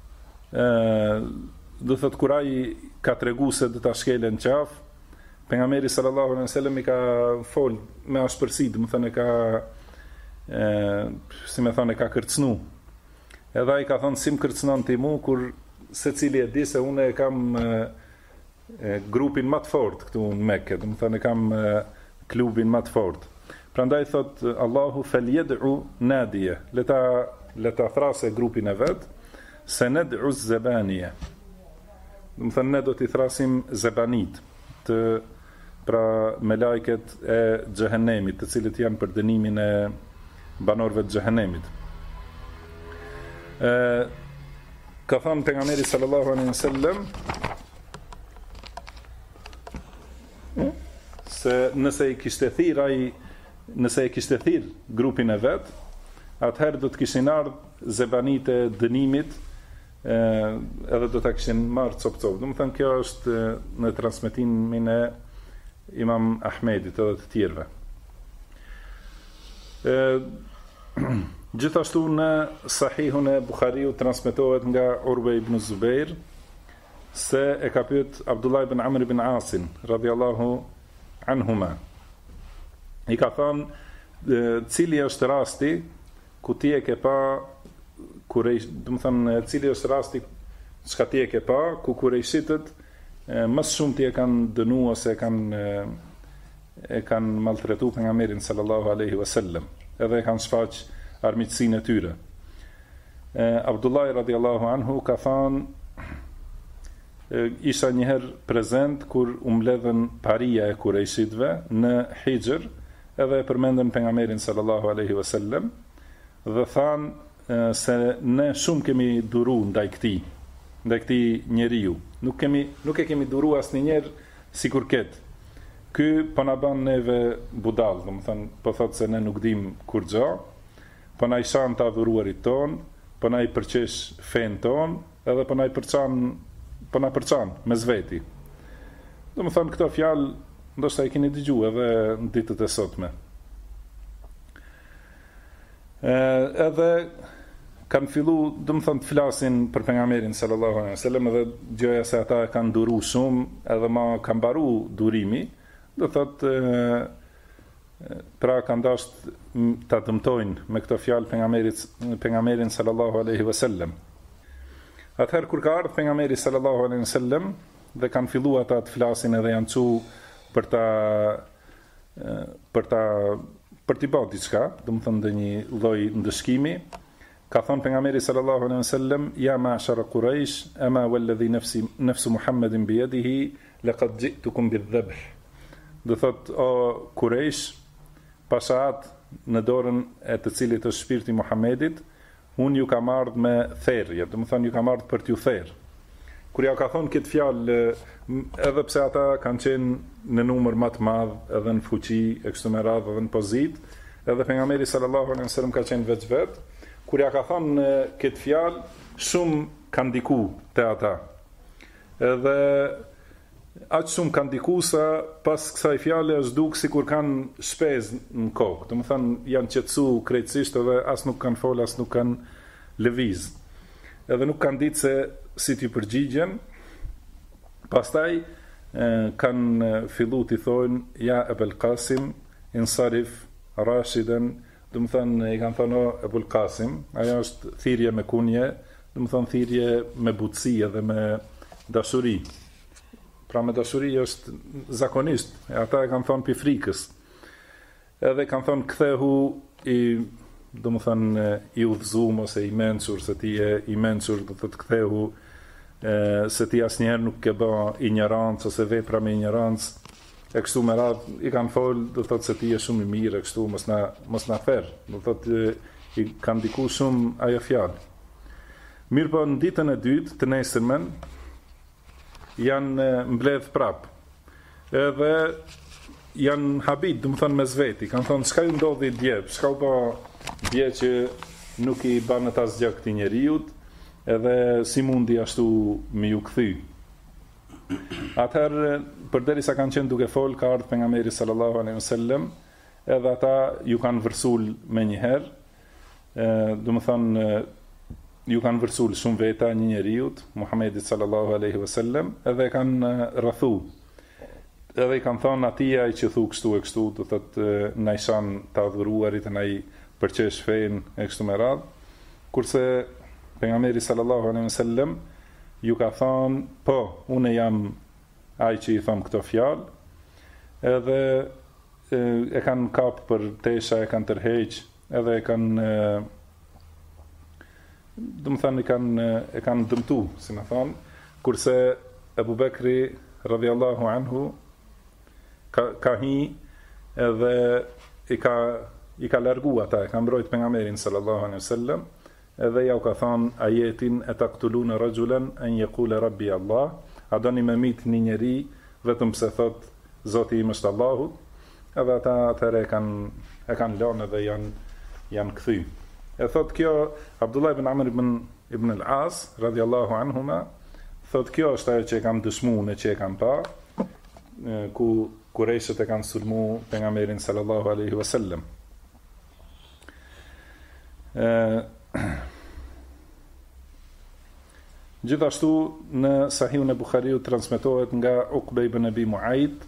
do thot kur ai ka tregu se do ta shkelen qaf, pejgamberi sallallahu alaihi wasallam i ka fol me ashpërsi, do të thonë si më thonë ka kërcnu. Edhe ai ka thonë si më kërcnon ti mu kur secili e di se unë e kam grupin më të fortë këtu në Mekë, do të thonë kam klubin më të fortë. Prandaj thot Allahu falyad'u nadiya, le ta thrasë grupin e vet, se nad'u zabaniya. Do të thënë ne do t'i thrasim zebanit, pra me lajket e xhehenemit, të cilët janë për dënimin e banorëve të xhehenemit. Ka thënë pejgamberi sallallahu alaihi wasallam se nëse e kishte thirr grupin e vet, atëherë do të kishin ardhur zebanit e dënimit, edhe do ta kishin marrë cop. Do të thënë kjo është në transmetimin e Imam Ahmedit edhe të tjerëve. Gjithashtu në Sahihun e Buhariut transmetohet nga Urve ibn Zubair se e ka pyet Abdullah ibn Amr ibn Asin radhiyallahu anhuma. I ka thënë cili është rasti ku ti e ke pa Kurejsh, do të thënë cili është rasti çka ti e ke pa ku kurejshitët më shumë ti e kanë dënu ose e kanë maltretu pejgamberin sallallahu alaihi wasallam, edhe e kanë shfaq armiqsinë e tyre. Abdullah radhiyallahu anhu ka thënë isha njëherë prezent kur u mbledhen paria e kurejshitëve në Hijr, edhe e përmendën pejgamberin sallallahu alaihi wasallam dhe thanë se ne shumë kemi duru ndaj këtij njeriu. Nuk e kemi duru asnjëherë sikur ket. Ky po na bën neve budall, domethënë po thotë se ne nuk dim kur gjë, po na i shan të adhuruarit ton, po na i përqesh fen ton, edhe po na përçan me zveti. Domethënë këto fjalë ndoshta i keni dëgjuar edhe në ditët e sotme. Edhe kanë fillu, domethënë të flasin për pejgamberin sallallahu alaihi wasallam, edhe gjëja se ata e kanë duru shumë, edhe ma kanë mbaru durimi, do thotë pra kanë dashur ta dëmtojnë me këto fjalë pejgamberin sallallahu alaihi wasallam. Atëherë kur ka ardhur pejgamberi sallallahu alaihi wasallam dhe kanë filluar ata të flasin edhe janë çu për t'i bërë diçka, domethënë ndonjë lloj ndëshkimi, ka thënë pejgamberi sallallahu alaihi wasallam: "Ya ma'shara Quraysh, ama walladhi nafsu Muhammedin bi yadihi, laqad ji'tukum bidh-dhabh." Do thot o Quraysh, pasat në dorën e të cilit është shpirti i Muhamedit, unë ju kam ardhur me therrje, domethënë ju kam ardhur për t'ju therr. Kur ja ka thonë këtë fjalë, edhe pse ata kanë qenë në numër më të madh, edhe në fuqi, e kështu me radhë, edhe në pozitë, edhe pejgamberi sallallahu alaihi wasallam ka qenë vetë, kur ja ka thonë këtë fjalë, shumë kanë ndiku te ata. Edhe aq shumë kanë ndiku sa pas kësaj fjale është duk sikur kanë shpezë në kokë. Domethënë janë qetësu krejtësisht edhe as nuk kanë fol, as nuk kanë lëviz. Edhe nuk kanë ditë se si t'i përgjigjen. Pastaj kanë fillu t'i thonë: "Ja Ebul Qasim, insarif Rashidan", domethënë i kanë thonë: "O Ebul Qasim", ajo është thirrje me kunje, domethënë thirrje me butësi edhe me dashuri. Pra me dashuri është zakonisht, ata e kanë thonë pi frikës. Edhe kanë thonë: "Kthehu domethënë i udhëzuar ose i mençur, se ti je i mençur, do të kthehu se ti asnjëherë nuk ke bë ignorancë ose vepra me ignorancë, e kështu me radhë i kanë fol, do thotë se ti je shumë i mirë, e kështu mos na therr." Do thotë i kanë ndiku shumë ajo fjalë. Mirë, po në ditën e dytë të nesërmen janë mbledh prap. Edhe janë habit, domethënë me zveti, kanë thonë: "Çka ju ndodhi dje? Çka u bë dje që nuk i banët asgjë këtij njeriut, edhe si mundi ashtu me ju kthy?" Atëherë, përderisa kanë qenë duke fol, ka ardhur pejgamberi sallallahu alaihi wasallam, edhe ata ju kanë vërsul me njëherë, domethënë ju kanë vërsul shumë veta një njeriut, Muhamedit sallallahu alaihi wasallam, edhe kanë rrethu. Edhe i kanë thonë atij ai që thu kështu e kështu, do thotë na i shan të adhuruarit, na i përqesh fen e kështu me radhë. Kurse pejgamberi sallallahu alaihi wasallam ju ka thonë: "Po, unë jam ai që i thom këto fjalë." Edhe e kanë kap për tesha, e kanë tërheq, edhe e kanë e kanë dëmtu, si më thonë. Kurse Ebu Bekri radhiyallahu anhu ka hi edhe i ka largu ata, e ka mbrojt pejgamberin sallallahu alaihi wasallam, edhe ja u ka thonë ajetin: "E taqtuluna rajulan an yaqula rabbi Allah", a doni me mit një njeri vetëm pse thot Zoti im është Allahu, edhe ata atëherë e kanë lënë edhe janë kthy. E thot kjo Abdullah ibn Amr ibn al-As radhiyallahu anhuma, thot kjo është ajo që e kam dëshmuar në që e kam pa, ku Kurejshët e kanë sulmu pejgamberin sallallahu alaihi wasallam. Gjithashtu në Sahihun e Buhariut transmetohet nga Uqbe ibn Abi Muajt,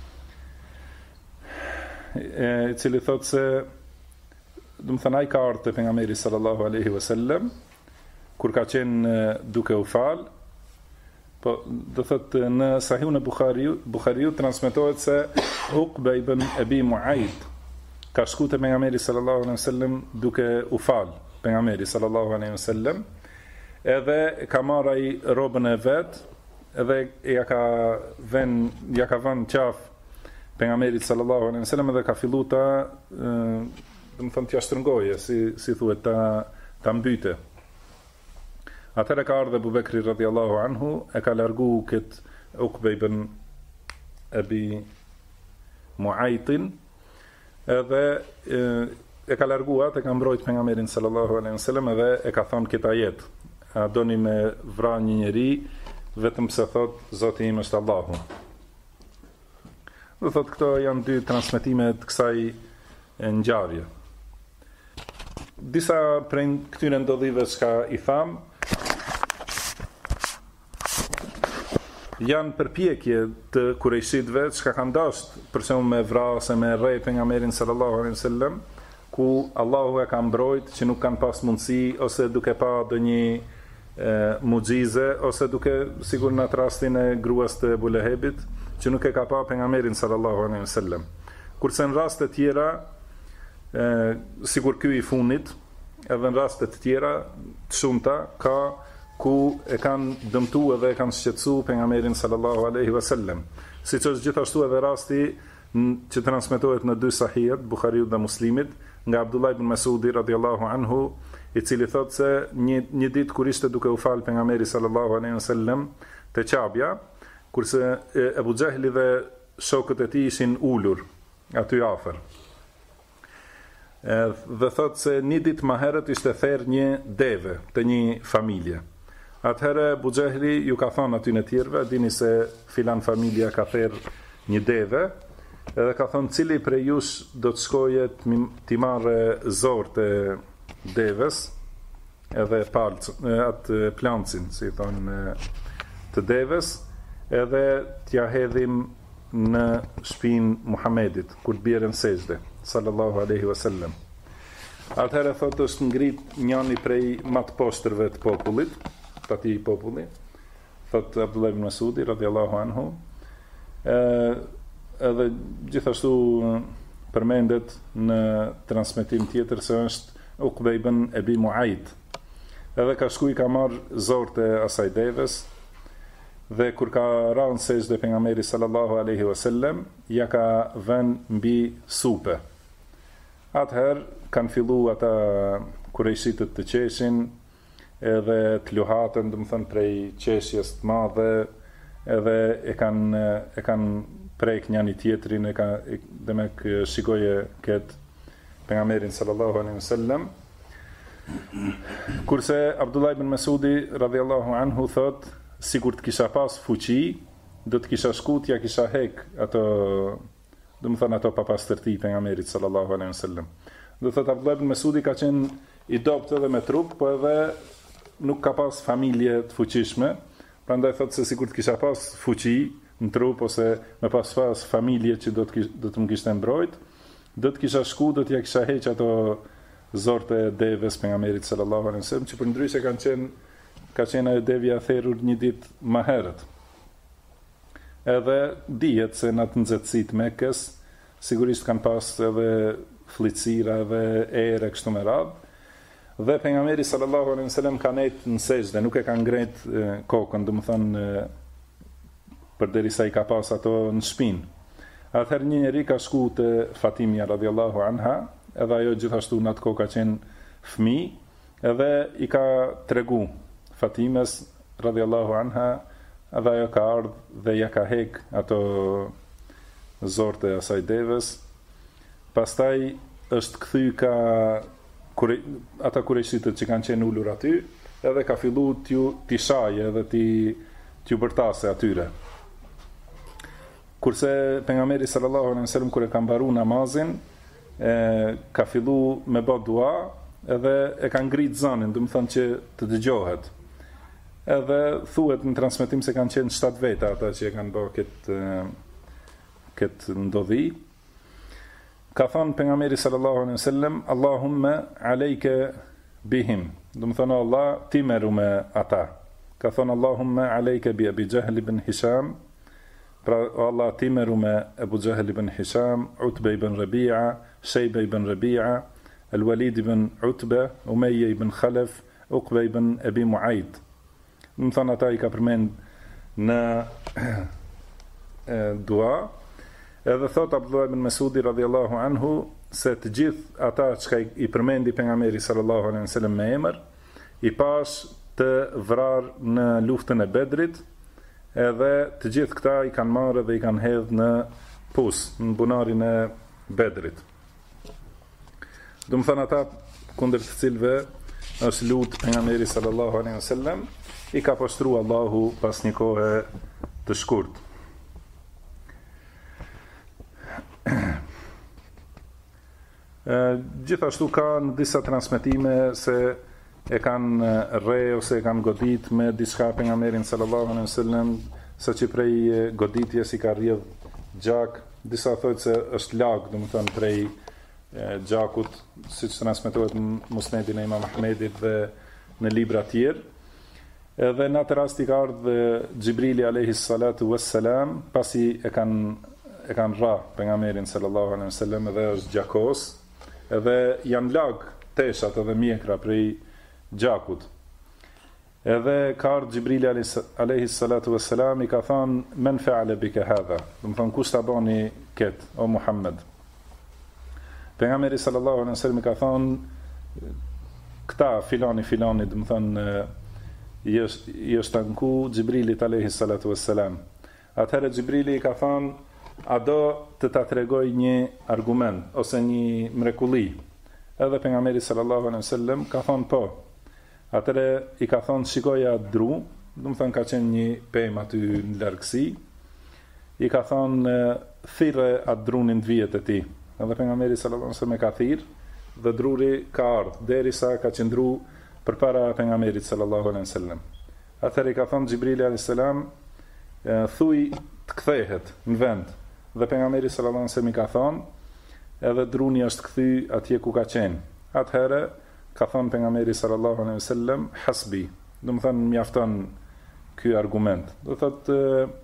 i cili thotë se ai ka ardhur te pejgamberi sallallahu alaihi wasallam kur ka qenë duke u fal. Po do thotë në Sahihun e Buhariut transmetohet se Uqbe ibn Abi Muajt ka shku te pejgamberi sallallahu alaihi wasallam duke u fal pejgamberi sallallahu alaihi wasallam, edhe ka marrë ai rrobën e vet, edhe ja ka vënë qaf pejgamberit sallallahu alaihi wasallam, edhe ka filluar ta t'ia shtrëngoje, si thuhet, ta mbyte. Atëherë ka ardhur Abu Bekri radhiyallahu anhu, e ka largu kët Uqbe ibn Abi Muajtin, edhe e ka largu atë, e ka mbrojt pejgamberin sallallahu alaihi wasallam, edhe e ka thënë këtë ajet: a doni me vra një njeri vetëm pse thot Zoti im është Allahu. Do thot këto janë dy transmetime të kësaj ngjarje. Disa prej këtyre ndodhive që i tham janë përpjekje të kurejshitëve që kanë dashur përse me vrasë, me rrej pejgamberin sallallahu alaihi wasallam, ku Allahu e ka mbrojt, që nuk kanë pas mundësi, ose duke pa ndonjë mucize, ose duke, sigur në atë rastin e gruas të Ebu Lehebit, që nuk e ka pa pejgamberin sallallahu alaihi wasallam. Kurse në raste tjera, sigur ky i funit, edhe në raste të tjera të shumta, ka ku e kanë dëmtu edhe e kanë shqetësu pejgamberin sallallahu alaihi wasallam. Siç është gjithashtu edhe rasti që transmetohet në dy sahihet, Buhariut dhe Muslimit, nga Abdullah ibn Mas'udi radhiyallahu anhu, i cili thotë se një ditë kur ishte duke u fal pejgamberi sallallahu alaihi wasallam te Qabja, kurse Abu Jahli dhe shokët e tij ishin ulur aty afër. Dhe thotë se një ditë më herët ishte therr një deve të një familje. Atëherë Abu Jahli ju ka thënë aty në tjerëve: dini se filan familja ka therr një deve, edhe ka thënë cili prej jush do të shkojë t'i marrë zor të deves, edhe atë plancin, si thonë, të deves, edhe t'ja hedhim në shpinë Muhamedit, kur të bjerën sejdë, sallallahu alaihi wasallam. Atëherë thotë është ngrit njëri prej më të poshtërve të popullit, të atij populli, thotë Abdullah ibn Mas'udi radhiyallahu anhu, edhe gjithashtu përmendet në transmetim tjetër se është Uqbe ibn Abi Muajt. Edhe ka shku i ka marrë zor të asaj deves, dhe kur ka rënë sejdë pejgamberi sallallahu alaihi wasallam, ja ka vënë mbi supe. Atëherë kanë fillu ata kurejshitët të qeshin, edhe të luhaten, domethënë prej qeshjes të madhe, edhe e kanë prek njëri tjetrin, dhe me shikoje këtë pejgamberin sallallahu alaihi wasallam. Kurse Abdullah ibn Mas'udi radhiyallahu anhu thot, sikur të kisha pas fuqi, do të kisha shku t'ja kisha hek ato, domethënë ato papastërti pejgamberit sallallahu alaihi wasallam. Do thot Abdullah ibn Mas'udi ka qenë i dobët edhe me trup, po edhe nuk ka pas familje të fuqishme, prandaj thot se sikur të kisha pas fuqi në trup, ose me pas familje që do të më kishte mbrojt, do të kisha shku, do t'ja kisha heq ato zorte e deves pejgamberit sallallahu alaihi wasallam, që përndryshe ka qenë ajo devja therrur një ditë më herët. Edhe dihet se në atë nxehtësitë Mekës sigurisht kanë pas edhe fllitësira edhe erë kështu me radhë. Dhe pejgamberi sallallahu alaihi wasallam ka nejt në sejdë, nuk e ka ngret kokën, domethënë përderisa i ka pas ato në shpinë. Atëherë një njeri ka shku te Fatimia radhiyallahu anha, edhe ajo gjithashtu në atë kohë ka qenë fëmijë, edhe i ka tregu Fatimes radhiyallahu anha, edhe ajo ka ardhur dhe ja ka hek ato zorte e asaj deves. Pastaj është kthy ka ata kurejshitët që kanë qenë ulur aty, edhe ka fillu t'i shaje edhe t'i bërtase atyre. Kurse pejgamberi sallallahu alaihi wasallam kur e ka mbaruar namazin, ka fillu me bë dua, edhe e kanë ngrit zanin, do të thonë që të dëgjohet. Edhe thuhet në transmetim se kanë qenë 7 veta ata që e kanë bërë këtë ndodhi. Ka thënë pejgamberi sallallahu alaihi wasallam, Allahumma alayka bihim. Do të thonë Allah ti merru me ata. Ka thënë Allahumma alayka bi Abi Jahl ibn Hisham. Pra Allah ti merru me Abu Jahl ibn Hisham, Utba ibn Rabi'a, Shayba ibn Rabi'a, Al-Walid ibn Utba, Umayya ibn Khalaf, Uqba ibn Abi Mu'ayd. Më thënë ata I ka përmend në dua. Edhe thot Abdullah ibn Mas'udi radhiyallahu anhu se të gjithë ata që I përmendi pejgamberi sallallahu alaihi wasallam me emër, I pas të vrar në luftën e Bedrit, edhe të gjithë këta I kanë marrë dhe I kanë hedhë në pus, në bunarin e Bedrit. Do më thënë ata kundër të cilve është lutë pejgamberi sallallahu alaihi wasallam, I ka poshtru Allahu pas një kohe të shkurt. Gjithashtu ka në disa transmetime se e kanë rre ose e kanë godit me diçka pejgamberin sallallahu alaihi wasallam, saqë prej goditjes I ka rrjedh gjak, disa thotë se është lag, domethënë prej gjakut, siç transmetohet në Musnedin e Imam Ahmedit dhe në libra të tjerë. Edhe në atë rast I ka ardhur Xhibrili alayhi salatu wassalam, pasi e kanë rra pejgamberin sallallahu alaihi wasallam dhe është gjakos, edhe janë lag teshat edhe mjekra prej gjakut. Edhe ka ardhur Xhibrili alayhi salatu wassalam I ka thënë men fa'ala bika hadha, do të thonë kush ta bani kët o Muhammed. Pejgamberi sallallahu alaihi wasallam I ka thënë këta filani do të thonë I është tanku Xhibrilit alayhi salatu wassalam. Atëherë Xhibrili I ka thënë a do të ta tregoj një argument ose një mrekulli. Edhe pejgamberi sallallahu alaihi wasallam ka thënë po. Atëre I ka thonë shikoja dru, do të thonë ka qenë një pemë aty në largësi. I ka thonë thirrë atë drunin të vijet e tij. Edhe pejgamberi sallallahu alaihi wasallam ka thirrë dhe druri ka ardhur derisa ka qëndru përpara pejgamberit sallallahu alaihi wasallam. Atëre I ka thonë Xhibrili alayhis salam thuj të kthehet në vend. Dhe pejgamberi sallallahu alaihi wasallam I ka thonë edhe druni është kthy atje ku ka qenë. Atëherë ka thonë pejgamberi sallallahu alaihi wasallam hasbi, do të thonë mjafton ky argument. Do thotë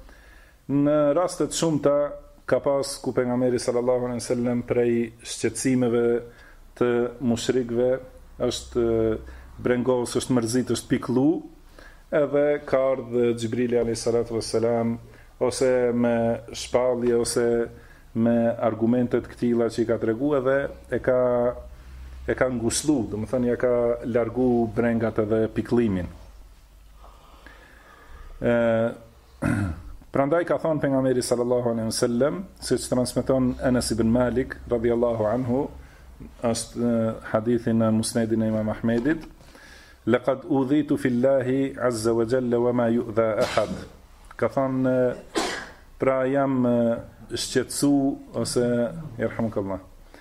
në raste të shumta ka pas ku pejgamberi sallallahu alaihi wasallam prej shqetësimeve të mushrikëve është brengos, është mërzit, është pikëllu, edhe ka ardhur Xhibrili alayhi salatu wassalam ose me shpallje ose me argumentet këtilla që I ka treguar edhe e ka ngushëllu, do të thënë ja ka largu brengat edhe pikëllimin. Prandaj ka thënë pejgamberi sallallahu alaihi wasallam, siç transmeton Anas ibn Malik radhiyallahu anhu, është hadithi në Musnedin e Imam Ahmedit, laqad udhitu fillahi azza wa jalla wa ma yu'dha ahad. Ka thënë pra jam shqetësu ose yarhamukallah.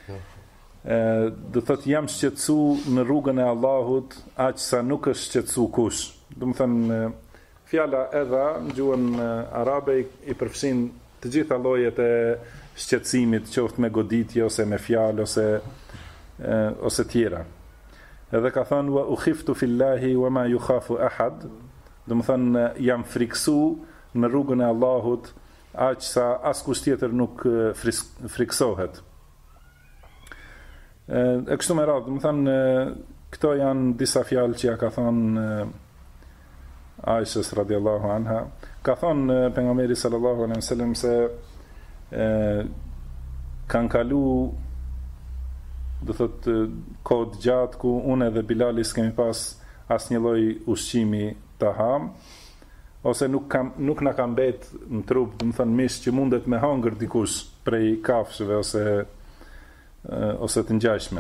Do thotë jam shqetësu në rrugën e Allahut aq sa nuk është shqetësu kush. Do të thënë fjala edha në gjuhën arabe I përfshin të gjitha llojet e shqetësimit, qoftë me goditje ose me fjalë ose tjera. Edhe ka thënë wa ukhiftu fillahi wa ma yukhafu ahad. Do të thënë jam friksu në rrugën e Allahut aq sa askush tjetër nuk friksohet. E kështu me radhë, do të thënë këto janë disa fjalë që ja ka thënë Aishës radhiyallahu anha. Ka thënë pejgamberi sallallahu alaihi wasallam se kanë kalu do thotë kohë gjatë ku unë edhe Bilali s'kemi pas asnjë lloj ushqimi të ham, ose nuk na ka mbet në trup, do të thënë mish që mundet me hangër dikush prej kafshëve ose të ngjashme.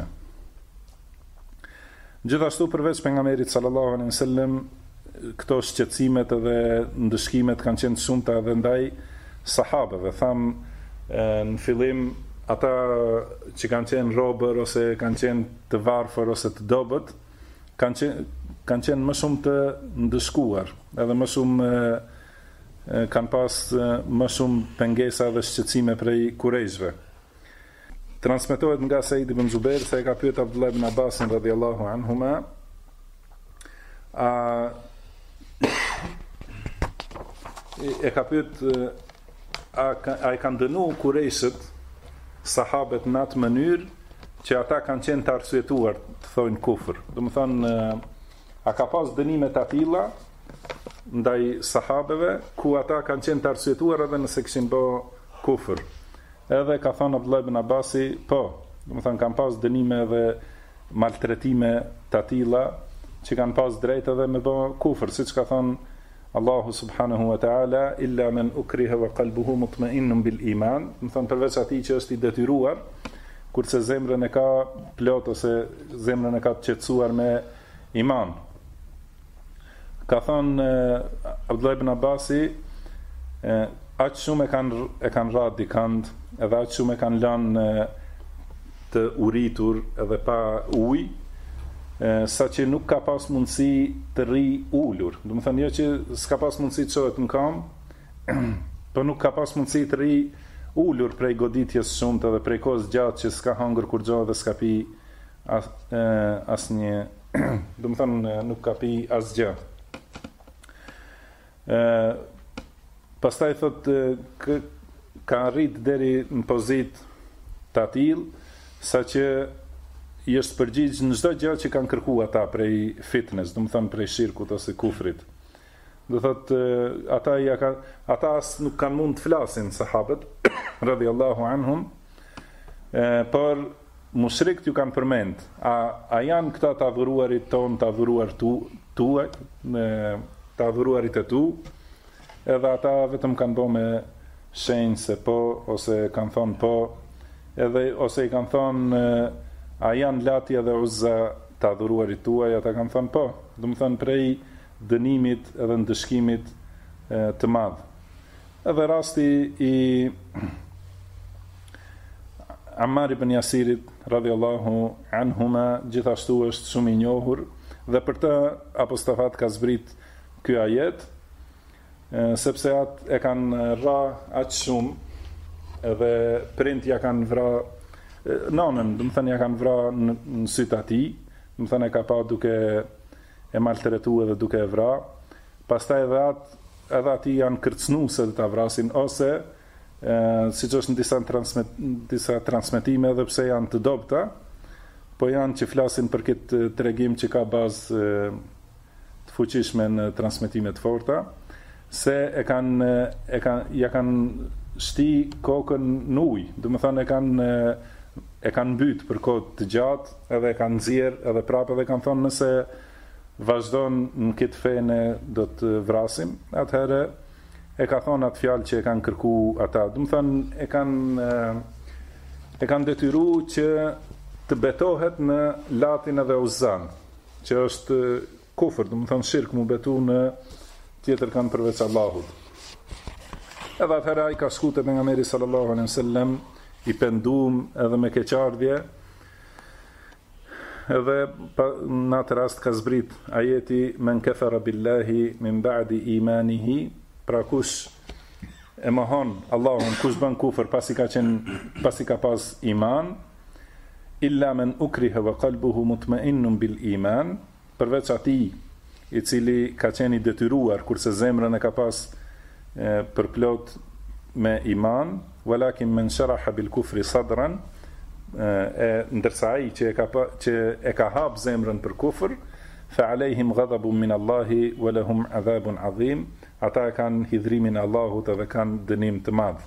Gjithashtu përveç pejgamberit sallallahu alaihi wasallam, këto shqetësimet edhe ndëshkimet kanë qenë të shumta edhe ndaj sahabeve. Tham në fillim ata që kanë qenë robër ose kanë qenë të varfër ose të dobët kanë qenë më shumë të ndëshkuar, edhe më shumë kanë pas më shumë pengesa dhe shqetësime prej kurejshve. Transmetohet nga Said ibn Zubair se e ka pyet Abdullah ibn Abbasin radhiyallahu anhuma e ka pyet a i kanë dënu kurejshët sahabet në atë mënyrë që ata kanë qenë të arsyetuar të thojnë kufër. Do më thonë, a ka pas dënime të atilla ndaj sahabeve ku ata kanë qenë të arsyetuar edhe nëse kishin bë kufër. Edhe ka thonë Abdullah ibn Abbasi, po, do më thonë kanë pas dënime edhe maltretime të atilla që kanë pas drejt edhe me bë kufër, siç ka thonë Allahu subhanahu wa ta'ala, illa men ukriha wa qalbuhu mutma'innun bil iman, më thonë përveç atij që është i detyruar, kurse zemrën e ka plot ose zemrën e ka të qetësuar me iman. Ka thonë Abdullah ibn Abbasi, aq shumë e kanë radh dikant, edhe aq shumë e kanë lënë të uritur edhe pa ujë, sa që nuk ka pas mundësi të rri ullur. Do më thënë, jo që s'ka pas mundësi të qohet në kam, për nuk ka pas mundësi të rri ullur prej goditjes shumët edhe prej kohës gjatë që s'ka hangër kur gjohë dhe s'ka pi asnjë, do më thënë, nuk ka pi asgjë. Pastaj thot ka arrit deri në pozit të atil, sa që i është përgjigj në çdo gjë që kanë kërkuar ata prej fitnes, do të thonë prej shirkut ose kufrit. Do thotë ata as nuk kanë mund të flasin sahabët radhiyallahu anhum, por mushrikët ju kanë përmend, a janë këta të adhuruarit ton, të adhuruar tuaj, të adhuruarit e tu, edhe ata vetëm kanë bërë me shenjë se po, ose kanë thonë po, edhe ose i kanë thonë a janë Latja dhe Uzza të adhuruarit tuaj, ata kanë thënë po, do të thënë prej dënimit edhe ndëshkimit të madh. Edhe rasti i Ammar ibn Yasirit radhiyallahu anhuma gjithashtu është shumë i njohur dhe për të apostafat ka zbrit ky ajet, sepse atë e kanë ra aq shumë edhe prindja kanë vra nonën, do të thënë ja kanë vrarë në syt atij, do të thënë e ka pa duke e maltretuar dhe duke e vrarë. Pastaj edhe ati janë kërcënuar se ta vrasin ose siç është në disa transmetime edhe pse janë të dobta, po janë që flasin për këtë tregim që ka bazë të fuqishme në transmetime të forta, se ja kanë shti kokën në ujë, do të thënë e kanë mbyt për kohë të gjatë, edhe e kanë nxjerr, edhe prapë edhe kanë thonë nëse vazhdon në këtë fene do të vrasim, atëherë e ka thonë atë fjalë që e kanë kërku ata. Do të thonë e kanë detyruar që të betohet në Latin edhe Uzzan, që është kufër, do të thonë shirk, mu betu në tjetër kanë përveç Allahut. Edhe atëherë ai ka shkuar te pejgamberi sallallahu alaihi wasallam i pendum edhe me keqardhje, edhe në atë rast ka zbrit ajeti men kafara billahi min ba'di imanihi, pra kush e mohon Allahun, kush bën kufër pasi ka pas iman, illa men ukriha wa qalbuhu mutma'innun bil iman, përveç atij i cili ka qenë i detyruar kurse zemrën e ka pas përplot me iman, walakin men sharaha bil kufri sadran, ndërsa ai që e ka hap zemrën për kufër, fa alejhim ghadabun min Allahi wa lahum adhabun adhim, ata kanë hidhrimin e Allahut edhe kanë dënim të madh.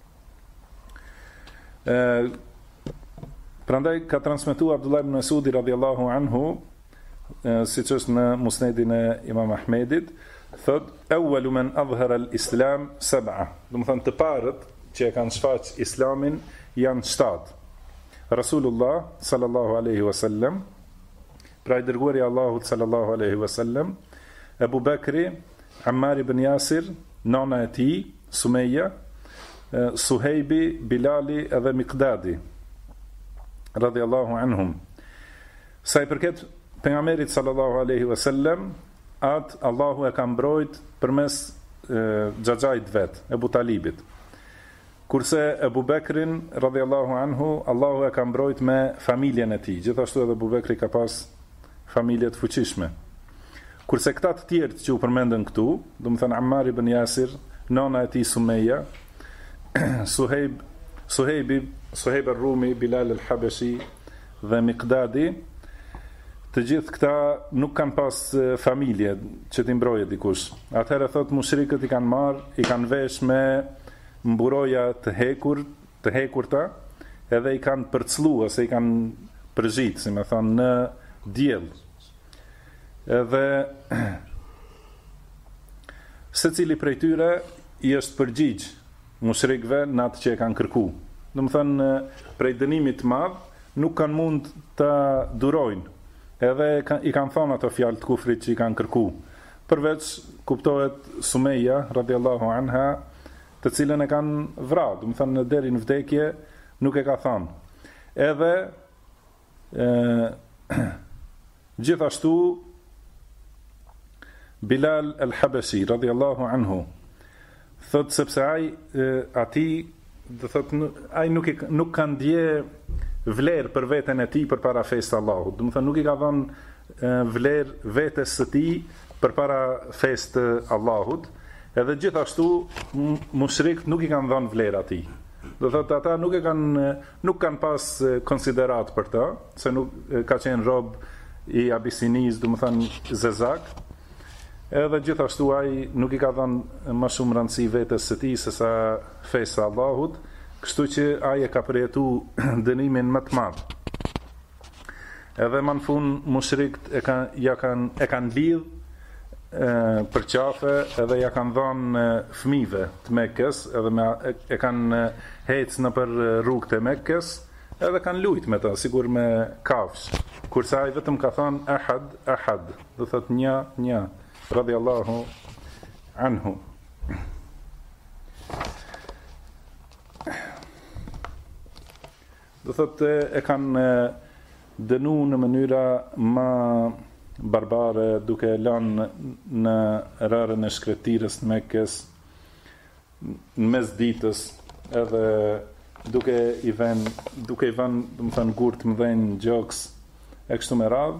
Prandaj ka transmetuar Abdullah ibn Mas'udi radhiyallahu anhu, siç është në Musnedin e Imam Ahmedit, thot awwalu man adhhara al-islam sab'a, do të thonë të parët që e kanë shfaq islamin janë 7. Rasulullah sallallahu alaihi wasallam, pra i dërguari i Allahut sallallahu alaihi wasallam, Abu Bakri, Ammar ibn Yasir, nona e tij Sumeja, Suhejbi, Bilali edhe Miqdadi radhiyallahu anhum. Sa i përket pejgamberit sallallahu alaihi wasallam, atë Allahu e ka mbrojt përmes xhaxhait vet, Ebu Talibit. Kurse Ebu Bekrin radhiyallahu anhu, Allahu e ka mbrojt me familjen e tij. Gjithashtu edhe Ebu Bekri ka pas familje të fuqishme. Kurse këta të tjerë që u përmendën këtu, do të thënë Ammar ibn Yasir, nona e tij Sumeja, Suhejb al-Rumi, Bilal al-Habeshi dhe Miqdadi, të gjithë këta nuk kanë pas familje që t'i mbrojë dikush. Atëherë thot mushrikët i kanë marrë, i kanë vesh me mburoja të hekurta, edhe i kanë përclu ose i kanë përzit, si me thonë, në diell. Edhe secili prej tyre i është përgjigj mushrikëve në atë që e kanë kërku. Do të thënë, prej dënimit të madh nuk kanë mund të durojnë. Edhe i kanë thonë ato fjalë të kufrit që i kanë kërku. Përveç kuptohet Sumeja radhiyallahu anha, të cilën e kanë vrarë, do të thënë deri në vdekje nuk e ka thënë. Edhe gjithashtu Bilal al-Habeshi radhiyallahu anhu, thot sepse ati do thot ai nuk ka ndje vlerë për veten e tij përpara fesë të Allahut. Do të thënë nuk i ka dhënë vlerë vetes së tij përpara fesë të Allahut. Edhe gjithashtu mushrikët nuk i kanë dhënë vlerë atij. Do thotë ata nuk kanë pas konsiderat për ta, se nuk ka qenë rob i Abisinis, do të thënë zezak. Edhe gjithashtu ai nuk i ka dhënë më shumë rëndësi vetes së tij sesa fesë e Allahut, kështu që ai e ka përjetuar dënimin më të madh. Edhe më në fund mushrikët e kanë lidh për qafe, edhe ja kanë dhënë fëmijëve të Mekkës, edhe e kanë hecë në për rrugët e Mekkës, edhe kanë lujt me ta, sigur me kafsh. Kurse ai vetëm ka thënë ahad, do thotë një, radhiyallahu anhu. Do thotë e kanë dënu në mënyra më barbare, duke lanë në rarën e shkretirës në Mekkës, në mes ditës, edhe duke i vënë, do të thënë gurt më dhënë gjoks e kështu me radhë.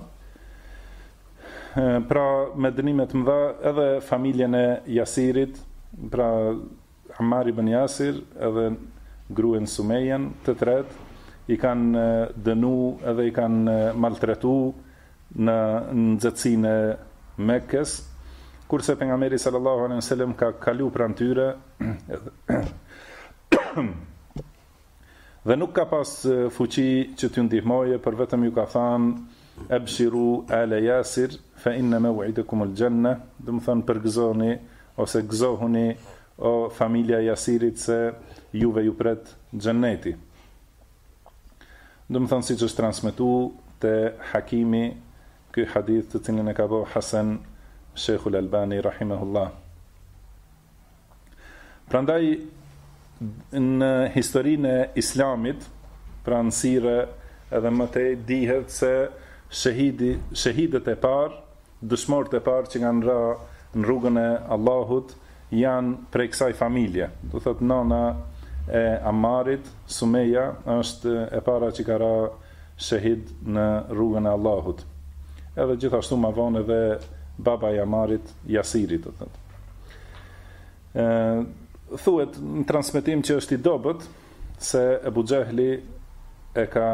Pra me dënimet mëdha edhe familjen e Yasirit, pra Ammar ibn Yasir edhe gruën Sumejen të tretë, i kanë dënu edhe i kanë maltretu në nxehtësinë e Mekkës, kurse pejgamberi sallallahu alaihi wasallam ka kalu pranë tyre dhe nuk ka pas fuqi që t'ju ndihmoje, për vetëm ju ka thënë abshiru ala Yasir fa inna maw'idakum al-janna, do të thënë përgëzoni ose gëzohuni o familja Yasirit se juve ju pret xheneti. Do të thënë siç është transmetuar te Hakimi ky hadith të cilin e ka bëu Hasan Sheikhul Albani rahimahullah. Prandaj në historinë e Islamit, pra në sire edhe më tej dihet se shahidët e parë, dëshmorët e parë që kanë ra në rrugën e Allahut janë prej kësaj familje. Do thotë nana e Ammarit, Sumeja, është e para që ka ra shahid në rrugën e Allahut. Edhe gjithashtu ma vonë edhe baba i Ammarit, Yasirit, do thotë. Thuhet në transmetim që është i dobët se Ebu Xehli e ka,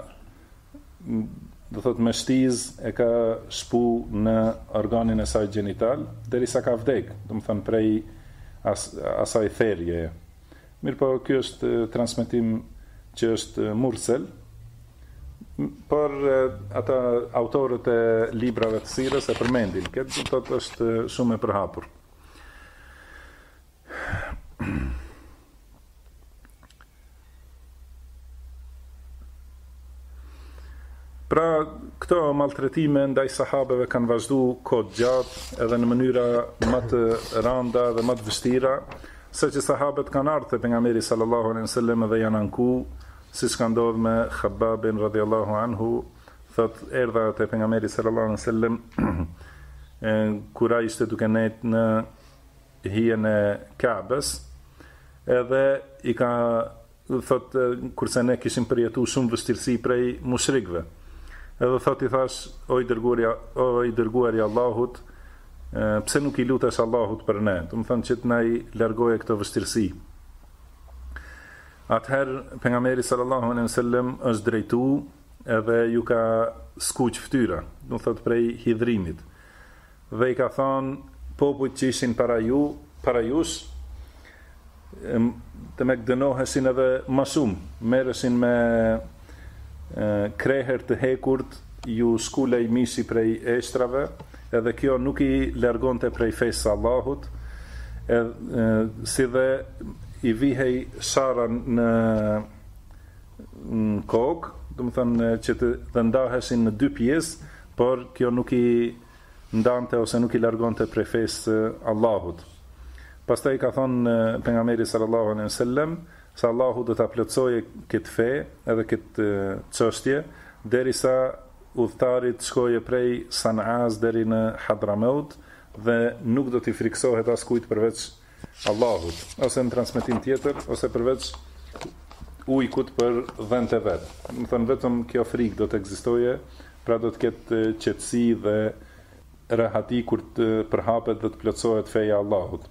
do thot me shtiz, e ka shpu në organin e saj gjenital derisa ka vdek, do të thënë prej asaj therje. Mirë po, ky është transmetim që është mursel, por ata autorët e librave të sirës e përmendin, këtë do të është shumë e përhapur. Pra, këto maltretime ndaj sahabeve kanë vazhdu kohë gjatë edhe në mënyra më të randa dhe më të vështira, sa që sahabët kanë ardhur te pejgamberi sallallahu alaihi wasallam dhe janë anku, siç ka ndodhur me Khabbabin radhiyallahu anhu, thot erdha te pejgamberi sallallahu alaihi wasallam kur ai ishte duke nejt në hijen e Kaabes, edhe i ka thot kurse ne kishim përjetuar shumë vështirësi prej mushrikëve. Edhe thot i thash, o i dërguari i Allahut, pse nuk i lutesh Allahut për ne? Do të thonë që të na i largoje këtë vështirësi. Atëherë pejgamberi sallallahu alaihi wasallam është drejtu edhe ju ka skuq fytyra, do thotë prej hidhrimit. Dhe i ka thonë popujt që ishin para jush, të me dënoheshin edhe më shumë, merreshin me kreher të hekurt, ju shkulej mishi prej eshtrave, edhe kjo nuk i largonte prej fesë së Allahut, si dhe i vihej shara në kokë, do të thënë që të ndaheshin në dy pjesë, por kjo nuk i ndante ose nuk i largonte prej fesë së Allahut. Pastaj ka thonë pejgamberi sallallahu alaihi wasallam se Allahu do ta plotësojë këtë fe edhe këtë çështje derisa udhëtarit shkojë prej San'as deri në Hadramaut dhe nuk do t'i friksohet askujt përveç Allahut, ose në transmetim tjetër, ose përveç ujkut për dhënët e vet. Do të thënë vetëm kjo frikë do të ekzistojë, pra do të ketë qetësi dhe rahati kur të përhapet dhe të plotësohet feja e Allahut.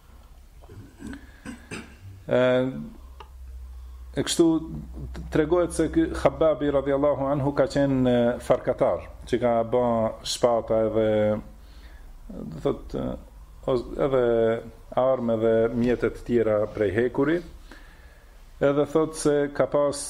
E kështu tregohet se Khabbabi radhiyallahu anhu ka qenë farkatar, që ka bë shpata edhe do thotë edhe armë dhe mjete të tjera prej hekuri. Edhe thotë se ka pas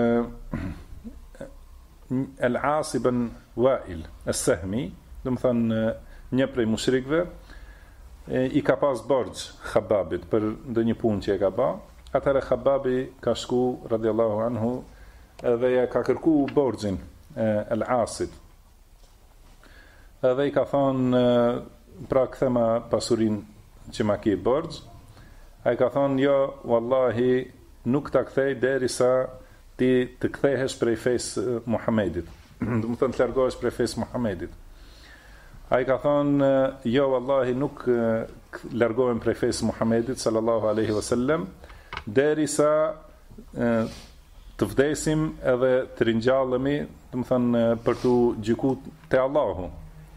Al-As ibn Wa'il as-Sahmi, do të thënë një prej mushrikëve, i ka pas borxh Khabbabit për ndonjë punë që e ka bë. Atëherë Khabbabi ka shku radhiyallahu anhu edhe ja ka kërku borxhin Al-Asit. Edhe i ka thonë pra kthema pasurinë që ma ke borxh. Ai ka thonë jo, wallahi nuk ta kthej derisa ti të kthehesh prej fesë Muhamedit. Do të thonë të largohesh prej fesë Muhamedit. Ai ka thonë jo, wallahi nuk largohem prej fesë Muhamedit sallallahu alaihi wasallam derisa të vdesim edhe të ringjallemi, do të thonë për tu gjykuar te Allahu.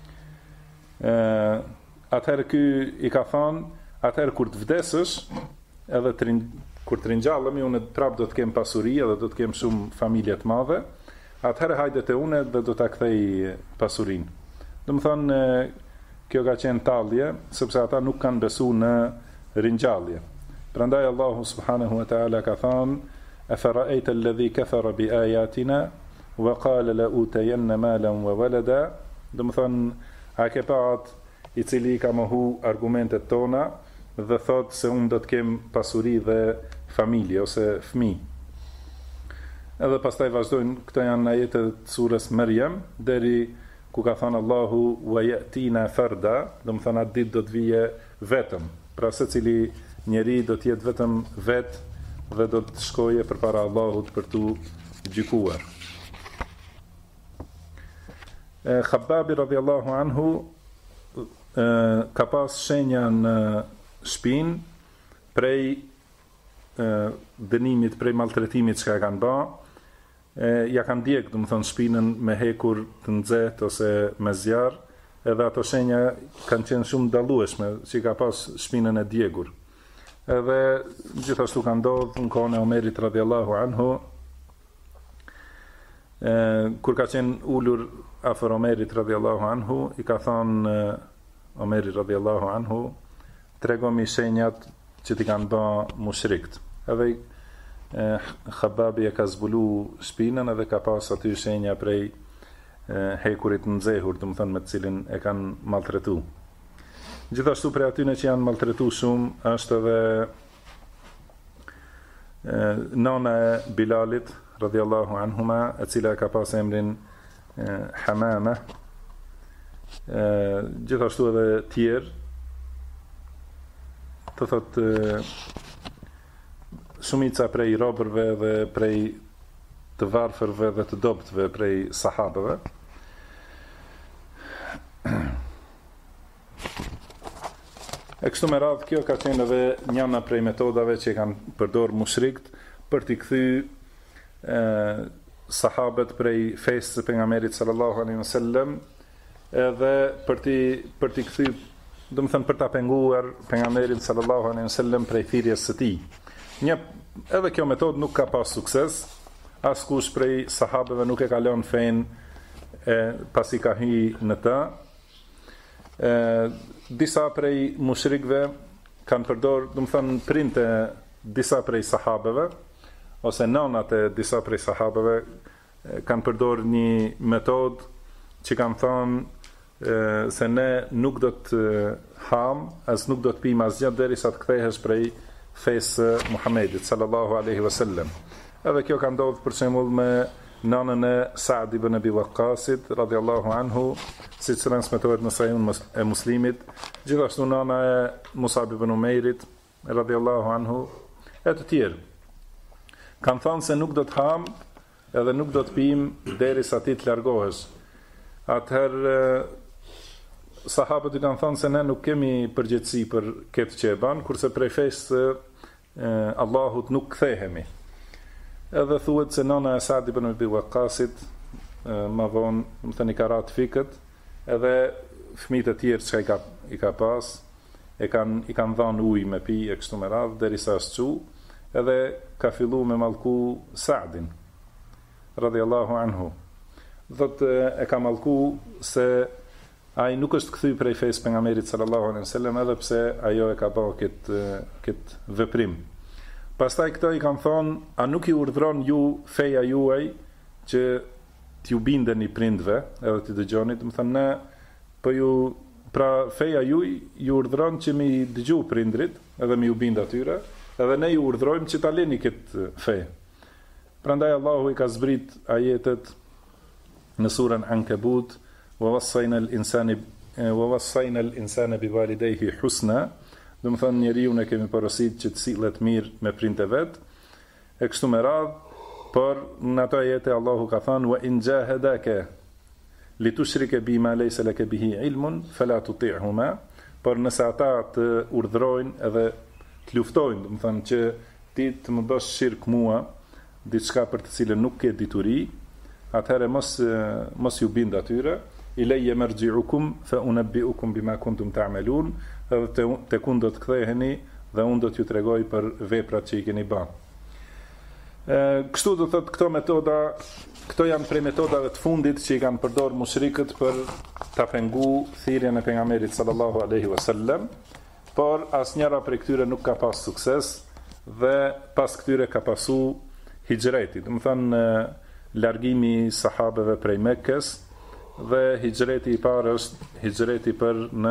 Atëherë ky i ka thonë, atëherë kur të vdesësh, edhe kur të ringjallemi, unë prap do të kem pasuri edhe do të kem shumë familje të madhe, atëherë hajde te unë dhe do ta kthej pasurinë. Do të thonë kjo ka qenë tallje, sepse ata nuk kanë besuar në ringjallje. Prandaj Allahu subhanahu wa ta'ala ka thonë: "Afara'ayta alladhi kafara bi ayatina wa qala la utayanna malan wa walada." Do të thonë, a ke pa atë i cili ka mohu argumentet tona dhe thotë se unë do të kem pasuri dhe familje ose fëmijë. Edhe pastaj vazhdojnë, këto janë ajetet të surës Maryam, deri ku ka thënë Allahu wa yatina farda, do të thonë atë ditë do të vije vetëm. Pra secili njeri do të jetë vetëm vet dhe do të shkojë përpara Allahut për tu gjykuar. Khabbabi radhiyallahu anhu ka pas shenja në shpinë prej dënimit, prej maltretimit që ka kanë bë. Ja kanë djeg, do të thonë, shpinën me hekur të nxehtë ose me zjarr, edhe ato shenja kanë qenë shumë dallueshme, që ka pas shpinën e djegur. Edhe gjithashtu ka ndodhur në kohën e Omerit radhiyallahu anhu, kur ka qenë ulur afër Omerit radhiyallahu anhu, i ka thonë Omeri radhiyallahu anhu, tregomi shenjat që ti kanë bë mushrikët. Edhe Khabbabi e ka zbulu shpinën edhe ka pas aty shenja prej hekurit në nxehur, do të thonë me të cilin e kanë maltretu. Gjithashtu prej atyne që janë maltretu shumë është edhe nona e Bilalit radhiyallahu anhuma, e cila ka pas emrin Hamama. Gjithashtu edhe tjerë. të thot shumica prej robërve dhe prej të varfërve dhe të dobtëve prej sahabëve. E kështu me radhë, kjo ka qenë edhe njëna prej metodave që kanë përdorur mushrikët për t'i kthy sahabët prej fesë së pejgamberit sallallahu alaihi wasallam, edhe për t'i kthy, do të thënë për ta penguar pejgamberin sallallahu alaihi wasallam prej thirrjes së tij. Edhe kjo metodë nuk ka pas sukses, askush prej sahabëve nuk e ka lënë fenë pasi ka hyrë në të. Disa prej mushrikëve kanë përdorur, do të thënë printe disa prej sahabëve ose nënat e disa prej sahabëve kanë përdorur një metodë që kanë thënë se ne nuk do të ham, as nuk do të pim asgjë derisa të kthehesh prej fesë Muhamedit sallallahu alaihi wasallam. Edhe kjo ka ndodhur për shembull me nënën e Sa'd ibn Abi Waqqasit radhiyallahu anhu, siç transmetohet në Sahihun e Muslimit, gjithashtu nëna e Mus'ab ibn Umairit radhiyallahu anhu, e të tjerë. Kanë thënë se nuk do të ham edhe nuk do të pim derisa ti të largohesh. Atëherë sahabët i kanë thënë se ne nuk kemi përgjegjësi për këtë që e ban, kurse prej fesë Allahut nuk kthehemi. Edhe thuhet se nëna e Sa'd ibn Abi Waqqasit më vonë, më thënë, i ka ratë fikët, edhe fëmijët e tjerë që i ka pas, i kanë dhënë ujë me pi e kështu me radhë, derisa s'çu, edhe ka fillu me mallku Sa'din radhiyallahu anhu. Thotë e ka mallku se ai nuk është kthy prej fesë pejgamberit sallallahu alaihi wasallam, edhe pse ajo e ka bërë këtë veprim. Pastaj këto i kanë thonë, a nuk i urdhron ju feja juaj që t'ju bindeni prindve, edhe t'i dëgjoni, do të thënë ne, po ju, pra feja juaj ju urdhron që mi dëgju prindrit, edhe mi u bind atyre, edhe ne ju urdhrojmë që ta lini këtë fe. Prandaj Allahu i ka zbrit ajetet në surën Ankabut, wa wassayna al-insana biwalidayhi husna. Do të thënë njeriu ne kemi porosit që të sillet mirë me prindët e vet. E kështu me radhë, por në ato ajete Allahu ka thënë wa in jahadaka litushrika bima laysa laka bihi ilmun fala tuti'huma, por nëse ata të urdhrojnë edhe të luftojnë, do të thënë që ti të më bësh shirk mua, diçka për të cilën nuk ke dituri, atëherë mos ju bind atyre. Ilayya marji'ukum fa unabbi'ukum bima kuntum ta'malun, edhe tek unë do të ktheheni dhe unë do t'ju tregoj për veprat që i keni bërë. Kështu do thotë këto janë prej metodave të fundit që i kanë përdorur mushrikët për ta pengu thirrjen e pejgamberit sallallahu alaihi wasallam, por asnjëra prej këtyre nuk ka pas sukses dhe pas këtyre ka pasu hijreti, do të thënë largimi i sahabeve prej Mekkës, dhe hijreti i parë është hijreti për në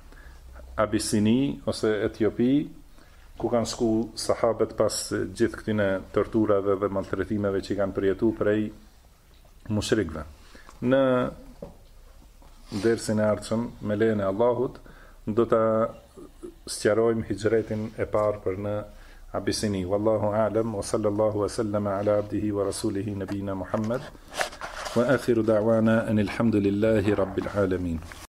Abisini ose Etiopi, ku kanë shku sahabët pas gjithë këtine torturave dhe maltretimeve që i kanë përjetu prej mushrikëve. Në dersin e ardhshëm me lejen e Allahut do ta sqarojmë hijretin e parë për në Abisini. Wallahu a'lam wa sallallahu wa sallama ala abdihi wa rasulihi nabina Muhammad wa akhiru da'wana anil hamdulillahi rabbil alamin.